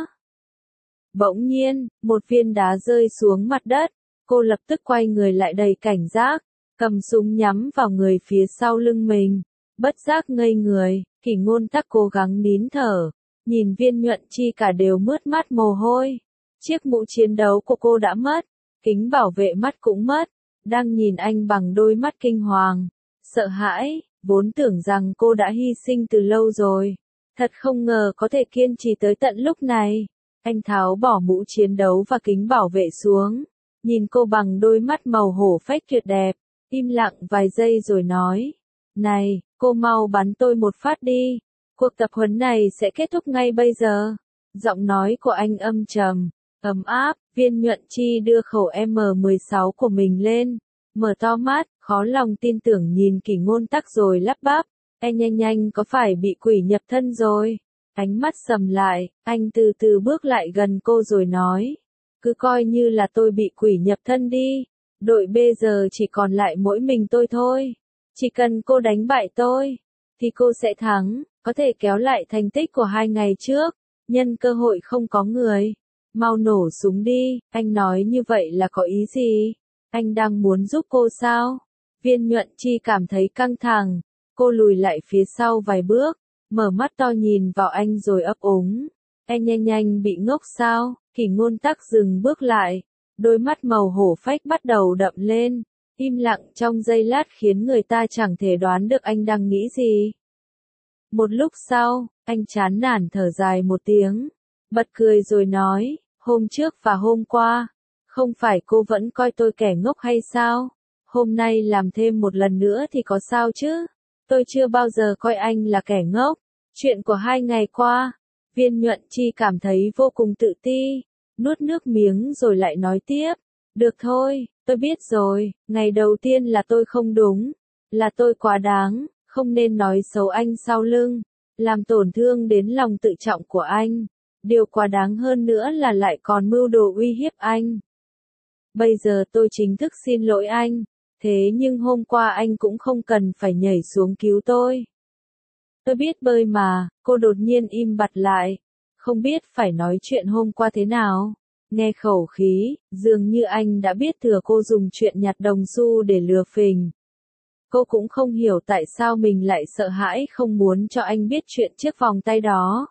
Bỗng nhiên, một viên đá rơi xuống mặt đất, cô lập tức quay người lại đầy cảnh giác, cầm súng nhắm vào người phía sau lưng mình, bất giác ngây người, Kỷ Ngôn Tắc cố gắng nín thở, nhìn Viên Nhuận Chi cả đều mướt mắt mồ hôi. Chiếc mũ chiến đấu của cô đã mất, kính bảo vệ mắt cũng mất, đang nhìn anh bằng đôi mắt kinh hoàng, sợ hãi, vốn tưởng rằng cô đã hy sinh từ lâu rồi, thật không ngờ có thể kiên trì tới tận lúc này. Anh tháo bỏ mũ chiến đấu và kính bảo vệ xuống, nhìn cô bằng đôi mắt màu hổ phách tuyệt đẹp, im lặng vài giây rồi nói, này, cô mau bắn tôi một phát đi, cuộc tập huấn này sẽ kết thúc ngay bây giờ. Giọng nói của anh âm trầm, ấm áp. Viên Nhuận Chi đưa khẩu M mười sáu của mình lên, mở to mắt, khó lòng tin tưởng nhìn Kỷ Ngôn Tắc rồi lắp bắp, e nhanh nhanh có phải bị quỷ nhập thân rồi. Ánh mắt sầm lại, anh từ từ bước lại gần cô rồi nói, cứ coi như là tôi bị quỷ nhập thân đi, đội B giờ chỉ còn lại mỗi mình tôi thôi, chỉ cần cô đánh bại tôi, thì cô sẽ thắng, có thể kéo lại thành tích của hai ngày trước, nhân cơ hội không có người. Mau nổ súng đi, anh nói như vậy là có ý gì? Anh đang muốn giúp cô sao? Viên Nhuận Chi cảm thấy căng thẳng, cô lùi lại phía sau vài bước, mở mắt to nhìn vào anh rồi ấp úng. Anh nhanh nhanh bị ngốc sao? Kỷ Ngôn Tắc dừng bước lại, đôi mắt màu hổ phách bắt đầu đậm lên, im lặng trong giây lát khiến người ta chẳng thể đoán được anh đang nghĩ gì. Một lúc sau, anh chán nản thở dài một tiếng, bật cười rồi nói, hôm trước và hôm qua, không phải cô vẫn coi tôi kẻ ngốc hay sao? Hôm nay làm thêm một lần nữa thì có sao chứ? Tôi chưa bao giờ coi anh là kẻ ngốc. Chuyện của hai ngày qua, Viên Nhuận Chi cảm thấy vô cùng tự ti, nuốt nước miếng rồi lại nói tiếp. Được thôi, tôi biết rồi, ngày đầu tiên là tôi không đúng, là tôi quá đáng, không nên nói xấu anh sau lưng, làm tổn thương đến lòng tự trọng của anh. Điều quá đáng hơn nữa là lại còn mưu đồ uy hiếp anh. Bây giờ tôi chính thức xin lỗi anh, thế nhưng hôm qua anh cũng không cần phải nhảy xuống cứu tôi. Tôi biết bơi mà, cô đột nhiên im bặt lại, không biết phải nói chuyện hôm qua thế nào. Nghe khẩu khí, dường như anh đã biết thừa cô dùng chuyện nhặt đồng xu để lừa phình. Cô cũng không hiểu tại sao mình lại sợ hãi không muốn cho anh biết chuyện chiếc vòng tay đó.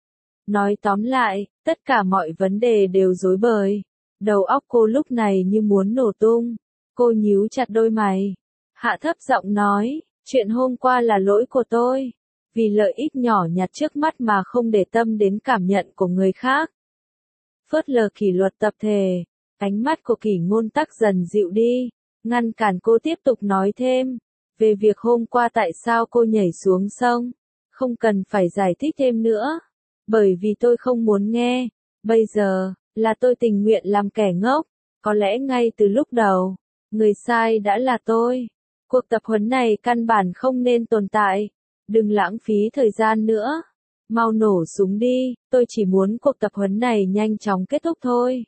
Nói tóm lại, tất cả mọi vấn đề đều rối bời. Đầu óc cô lúc này như muốn nổ tung. Cô nhíu chặt đôi mày. Hạ thấp giọng nói, chuyện hôm qua là lỗi của tôi. Vì lợi ích nhỏ nhặt trước mắt mà không để tâm đến cảm nhận của người khác. Phớt lờ kỷ luật tập thể. Ánh mắt của Kỷ Ngôn Tắc dần dịu đi. Ngăn cản cô tiếp tục nói thêm. Về việc hôm qua tại sao cô nhảy xuống sông. Không cần phải giải thích thêm nữa. Bởi vì tôi không muốn nghe. Bây giờ, là tôi tình nguyện làm kẻ ngốc. Có lẽ ngay từ lúc đầu, người sai đã là tôi. Cuộc tập huấn này căn bản không nên tồn tại. Đừng lãng phí thời gian nữa. Mau nổ súng đi, tôi chỉ muốn cuộc tập huấn này nhanh chóng kết thúc thôi.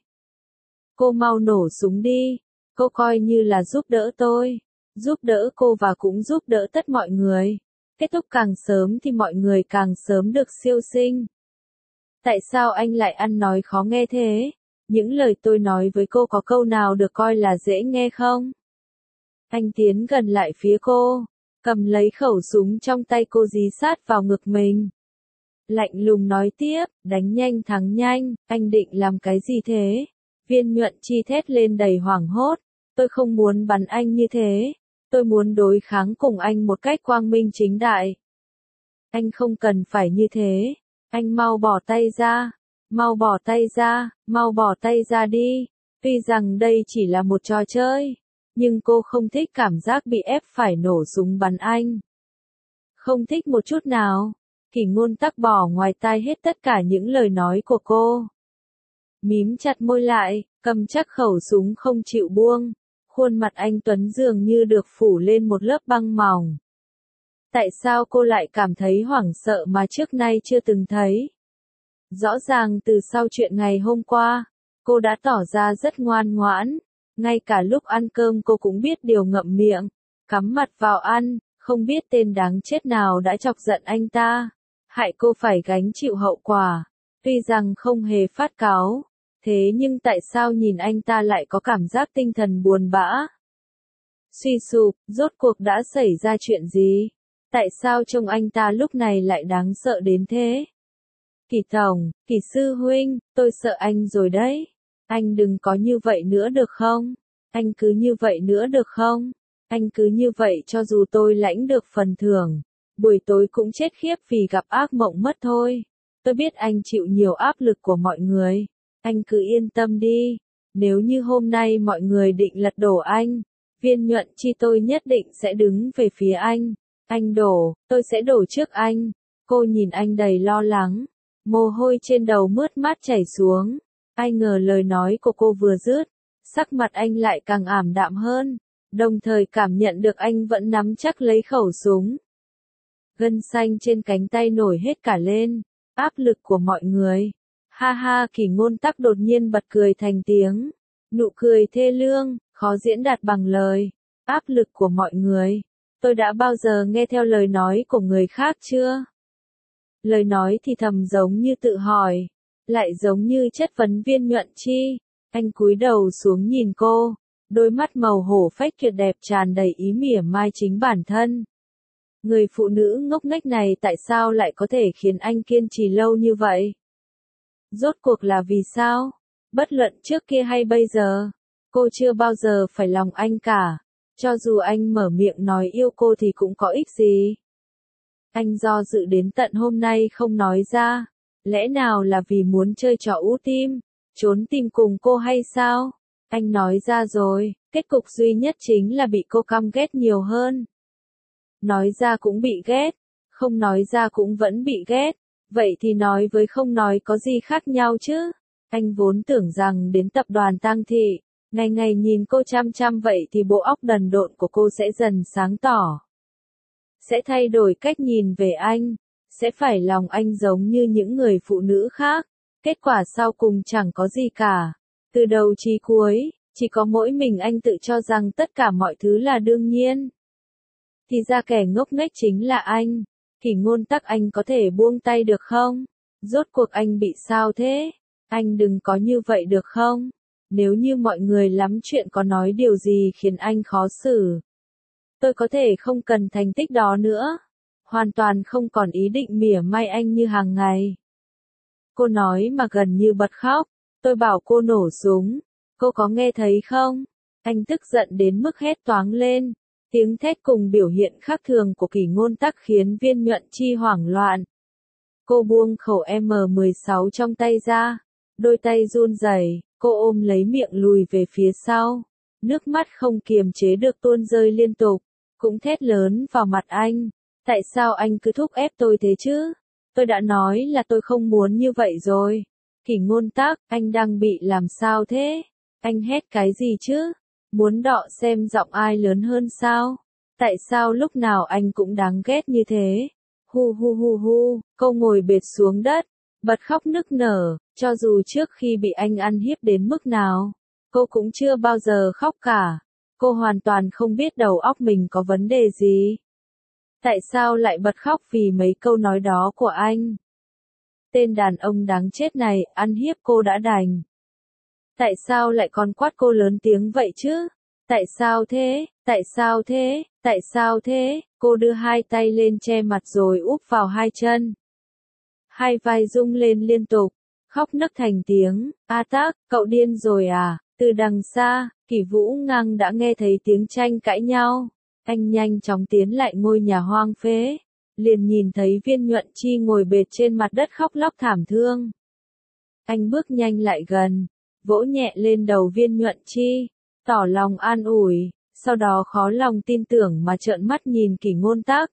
Cô mau nổ súng đi. Cô coi như là giúp đỡ tôi. Giúp đỡ cô và cũng giúp đỡ tất mọi người. Kết thúc càng sớm thì mọi người càng sớm được siêu sinh. Tại sao anh lại ăn nói khó nghe thế? Những lời tôi nói với cô có câu nào được coi là dễ nghe không? Anh tiến gần lại phía cô, cầm lấy khẩu súng trong tay cô dí sát vào ngực mình. Lạnh lùng nói tiếp, đánh nhanh thắng nhanh, anh định làm cái gì thế? Viên Nhuận Chi thét lên đầy hoảng hốt, tôi không muốn bắn anh như thế, tôi muốn đối kháng cùng anh một cách quang minh chính đại. Anh không cần phải như thế. Anh mau bỏ tay ra, mau bỏ tay ra, mau bỏ tay ra đi. Tuy rằng đây chỉ là một trò chơi, nhưng cô không thích cảm giác bị ép phải nổ súng bắn anh. Không thích một chút nào. Kỷ Ngôn Tắc bỏ ngoài tai hết tất cả những lời nói của cô. Mím chặt môi lại, cầm chắc khẩu súng không chịu buông. Khuôn mặt anh Tuấn dường như được phủ lên một lớp băng mỏng. Tại sao cô lại cảm thấy hoảng sợ mà trước nay chưa từng thấy? Rõ ràng từ sau chuyện ngày hôm qua, cô đã tỏ ra rất ngoan ngoãn, ngay cả lúc ăn cơm cô cũng biết điều ngậm miệng, cắm mặt vào ăn, không biết tên đáng chết nào đã chọc giận anh ta, hại cô phải gánh chịu hậu quả. Tuy rằng không hề phát cáu, thế nhưng tại sao nhìn anh ta lại có cảm giác tinh thần buồn bã? Suy sụp, rốt cuộc đã xảy ra chuyện gì? Tại sao trông anh ta lúc này lại đáng sợ đến thế? Kỳ tổng, Kỳ sư huynh, tôi sợ anh rồi đấy. Anh đừng có như vậy nữa được không? Anh cứ như vậy nữa được không? Anh cứ như vậy cho dù tôi lãnh được phần thưởng, buổi tối cũng chết khiếp vì gặp ác mộng mất thôi. Tôi biết anh chịu nhiều áp lực của mọi người. Anh cứ yên tâm đi. Nếu như hôm nay mọi người định lật đổ anh, Viên Nhuận Chi tôi nhất định sẽ đứng về phía anh. Anh đổ, tôi sẽ đổ trước anh. Cô nhìn anh đầy lo lắng. Mồ hôi trên đầu mướt mát chảy xuống. Ai ngờ lời nói của cô vừa dứt, sắc mặt anh lại càng ảm đạm hơn, đồng thời cảm nhận được anh vẫn nắm chắc lấy khẩu súng. Gân xanh trên cánh tay nổi hết cả lên, áp lực của mọi người. Ha ha, Kỷ Ngôn Tắc đột nhiên bật cười thành tiếng, nụ cười thê lương, khó diễn đạt bằng lời. Áp lực của mọi người. Tôi đã bao giờ nghe theo lời nói của người khác chưa? Lời nói thì thầm giống như tự hỏi, lại giống như chất vấn Viên Nhuận Chi. Anh cúi đầu xuống nhìn cô, đôi mắt màu hổ phách tuyệt đẹp tràn đầy ý mỉa mai chính bản thân. Người phụ nữ ngốc nghếch này tại sao lại có thể khiến anh kiên trì lâu như vậy? Rốt cuộc là vì sao? Bất luận trước kia hay bây giờ, cô chưa bao giờ phải lòng anh cả. Cho dù anh mở miệng nói yêu cô thì cũng có ích gì. Anh do dự đến tận hôm nay không nói ra. Lẽ nào là vì muốn chơi trò ú tim, trốn tìm cùng cô hay sao? Anh nói ra rồi, kết cục duy nhất chính là bị cô căm ghét nhiều hơn. Nói ra cũng bị ghét, không nói ra cũng vẫn bị ghét. Vậy thì nói với không nói có gì khác nhau chứ? Anh vốn tưởng rằng đến tập đoàn Tang Thị, ngày ngày nhìn cô chăm chăm vậy thì bộ óc đần độn của cô sẽ dần sáng tỏ. Sẽ thay đổi cách nhìn về anh, sẽ phải lòng anh giống như những người phụ nữ khác. Kết quả sau cùng chẳng có gì cả. Từ đầu chí cuối, chỉ có mỗi mình anh tự cho rằng tất cả mọi thứ là đương nhiên. Thì ra kẻ ngốc nghếch chính là anh. Kỷ Ngôn Tắc, anh có thể buông tay được không? Rốt cuộc anh bị sao thế? Anh đừng có như vậy được không? Nếu như mọi người lắm chuyện có nói điều gì khiến anh khó xử, tôi có thể không cần thành tích đó nữa. Hoàn toàn không còn ý định mỉa mai anh như hàng ngày. Cô nói mà gần như bật khóc. Tôi bảo cô nổ súng. Cô có nghe thấy không? Anh tức giận đến mức hét toáng lên. Tiếng thét cùng biểu hiện khác thường của Kỷ Ngôn Tắc khiến Viên Nhuận Chi hoảng loạn. Cô buông khẩu M mười sáu trong tay ra. Đôi tay run rẩy, cô ôm lấy miệng lùi về phía sau. Nước mắt không kiềm chế được tuôn rơi liên tục. Cũng thét lớn vào mặt anh. Tại sao anh cứ thúc ép tôi thế chứ? Tôi đã nói là tôi không muốn như vậy rồi. Kỷ Ngôn Tắc, anh đang bị làm sao thế? Anh hét cái gì chứ? Muốn đọ xem giọng ai lớn hơn sao? Tại sao lúc nào anh cũng đáng ghét như thế? Hu hu hu hu, cô ngồi bệt xuống đất, bật khóc nức nở, cho dù trước khi bị anh ăn hiếp đến mức nào, cô cũng chưa bao giờ khóc cả. Cô hoàn toàn không biết đầu óc mình có vấn đề gì. Tại sao lại bật khóc vì mấy câu nói đó của anh? Tên đàn ông đáng chết này, ăn hiếp cô đã đành. Tại sao lại còn quát cô lớn tiếng vậy chứ? Tại sao thế? Tại sao thế? Tại sao thế? Cô đưa hai tay lên che mặt rồi úp vào hai chân. Hai vai rung lên liên tục, khóc nấc thành tiếng. A Tắc, cậu điên rồi à? Từ đằng xa, Kỷ Vũ Ngang đã nghe thấy tiếng tranh cãi nhau. Anh nhanh chóng tiến lại ngôi nhà hoang phế, liền nhìn thấy Viên Nhuận Chi ngồi bệt trên mặt đất khóc lóc thảm thương. Anh bước nhanh lại gần, vỗ nhẹ lên đầu Viên Nhuận Chi, tỏ lòng an ủi, sau đó khó lòng tin tưởng mà trợn mắt nhìn Kỷ Ngôn Tắc.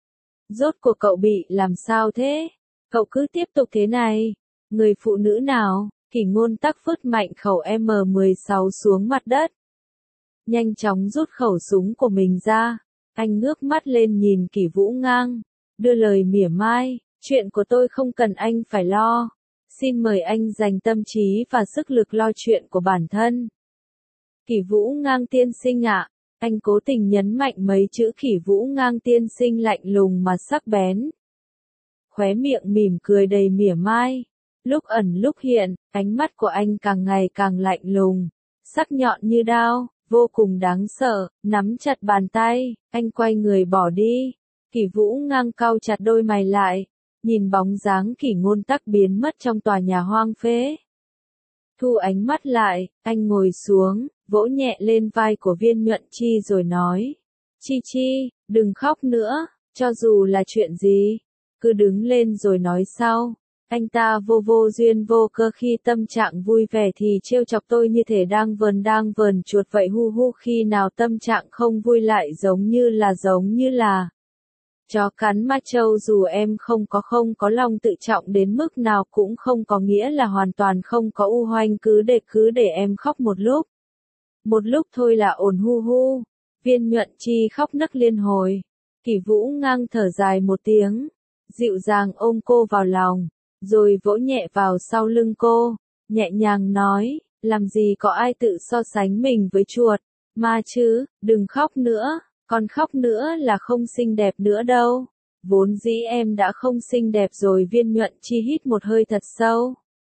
Rốt cuộc cậu bị làm sao thế? Cậu cứ tiếp tục thế này. Người phụ nữ nào? Kỷ Ngôn Tắc vứt mạnh khẩu M mười sáu xuống mặt đất. Nhanh chóng rút khẩu súng của mình ra. Anh ngước mắt lên nhìn Kỷ Vũ Ngang, đưa lời mỉa mai, chuyện của tôi không cần anh phải lo. Xin mời anh dành tâm trí và sức lực lo chuyện của bản thân. Kỷ Vũ Ngang tiên sinh ạ, anh cố tình nhấn mạnh mấy chữ Kỷ Vũ Ngang tiên sinh lạnh lùng mà sắc bén. Khóe miệng mỉm cười đầy mỉa mai, lúc ẩn lúc hiện, ánh mắt của anh càng ngày càng lạnh lùng, sắc nhọn như đao, vô cùng đáng sợ, nắm chặt bàn tay, anh quay người bỏ đi. Kỷ Vũ Ngang cau chặt đôi mày lại, nhìn bóng dáng Kỷ Ngôn Tắc biến mất trong tòa nhà hoang phế. Thu ánh mắt lại, anh ngồi xuống, vỗ nhẹ lên vai của Viên Nhuận Chi rồi nói, Chi Chi, đừng khóc nữa, cho dù là chuyện gì, cứ đứng lên rồi nói sau. Anh ta vô vô duyên vô cơ khi tâm trạng vui vẻ thì trêu chọc tôi như thể đang vờn đang vờn chuột vậy, hu hu, khi nào tâm trạng không vui lại giống như là giống như là chó cắn ma trâu. Dù em không có không có lòng tự trọng đến mức nào cũng không có nghĩa là hoàn toàn không có u hoành, cứ để cứ để em khóc một lúc. Một lúc thôi là ổn, hu hu. Viên Nhuận Chi khóc nấc liên hồi. Kỷ Vũ Ngang thở dài một tiếng, dịu dàng ôm cô vào lòng, rồi vỗ nhẹ vào sau lưng cô, nhẹ nhàng nói, làm gì có ai tự so sánh mình với chuột, ma chứ, đừng khóc nữa, còn khóc nữa là không xinh đẹp nữa đâu. Vốn dĩ em đã không xinh đẹp rồi. Viên Nhuận Chi hít một hơi thật sâu.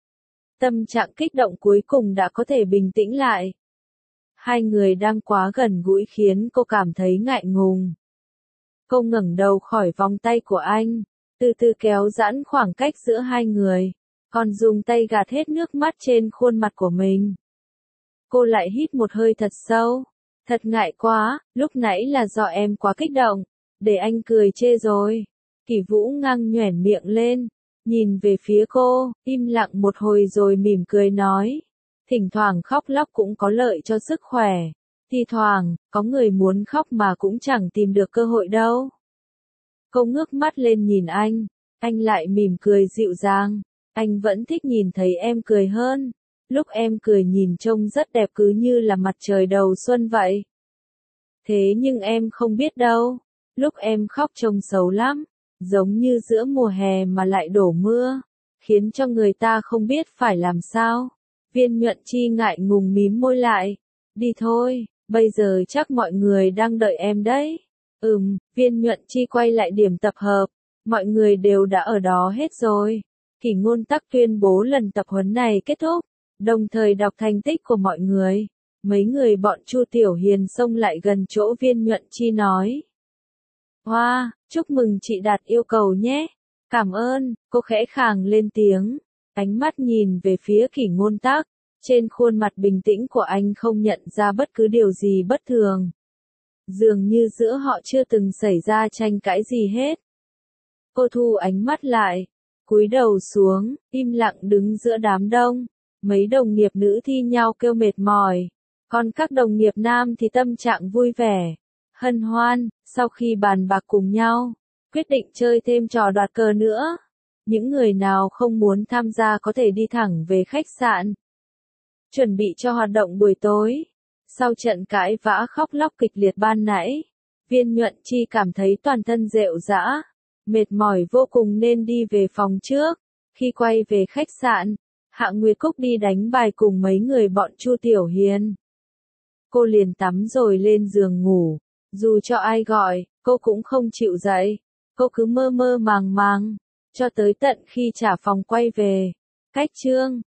Tâm trạng kích động cuối cùng đã có thể bình tĩnh lại. Hai người đang quá gần gũi khiến cô cảm thấy ngại ngùng. Cô ngẩng đầu khỏi vòng tay của anh, từ từ kéo giãn khoảng cách giữa hai người, còn dùng tay gạt hết nước mắt trên khuôn mặt của mình. Cô lại hít một hơi thật sâu. Thật ngại quá, lúc nãy là do em quá kích động, để anh cười chê rồi. Kỷ Vũ Ngang nhoẻn miệng lên, nhìn về phía cô, im lặng một hồi rồi mỉm cười nói, thỉnh thoảng khóc lóc cũng có lợi cho sức khỏe. Thi thoảng, có người muốn khóc mà cũng chẳng tìm được cơ hội đâu. Cô ngước mắt lên nhìn anh, anh lại mỉm cười dịu dàng, anh vẫn thích nhìn thấy em cười hơn. Lúc em cười nhìn trông rất đẹp, cứ như là mặt trời đầu xuân vậy. Thế nhưng em không biết đâu, lúc em khóc trông xấu lắm, giống như giữa mùa hè mà lại đổ mưa, khiến cho người ta không biết phải làm sao. Viên Nhuận Chi ngại ngùng mím môi lại, đi thôi, bây giờ chắc mọi người đang đợi em đấy. Ừm, Viên Nhuận Chi quay lại điểm tập hợp, mọi người đều đã ở đó hết rồi. Kỷ Ngôn Tắc tuyên bố lần tập huấn này kết thúc, đồng thời đọc thành tích của mọi người. Mấy người bọn Chu Tiểu Hiền xông lại gần chỗ Viên Nhuận Chi nói, hoa, wow, chúc mừng chị đạt yêu cầu nhé. Cảm ơn, cô khẽ khàng lên tiếng, ánh mắt nhìn về phía Kỷ Ngôn Tắc, trên khuôn mặt bình tĩnh của anh không nhận ra bất cứ điều gì bất thường. Dường như giữa họ chưa từng xảy ra tranh cãi gì hết. Cô thu ánh mắt lại, cúi đầu xuống, im lặng đứng giữa đám đông. Mấy đồng nghiệp nữ thi nhau kêu mệt mỏi, còn các đồng nghiệp nam thì tâm trạng vui vẻ, hân hoan. Sau khi bàn bạc cùng nhau, quyết định chơi thêm trò đoạt cờ nữa. Những người nào không muốn tham gia có thể đi thẳng về khách sạn, chuẩn bị cho hoạt động buổi tối. Sau trận cãi vã khóc lóc kịch liệt ban nãy, Viên Nhuận Chi cảm thấy toàn thân rệu rã, mệt mỏi vô cùng nên đi về phòng trước. Khi quay về khách sạn, Hạ Nguyệt Cúc đi đánh bài cùng mấy người bọn Chu Tiểu Hiền. Cô liền tắm rồi lên giường ngủ, dù cho ai gọi, cô cũng không chịu dậy. Cô cứ mơ mơ màng màng, cho tới tận khi trả phòng quay về. Cách chương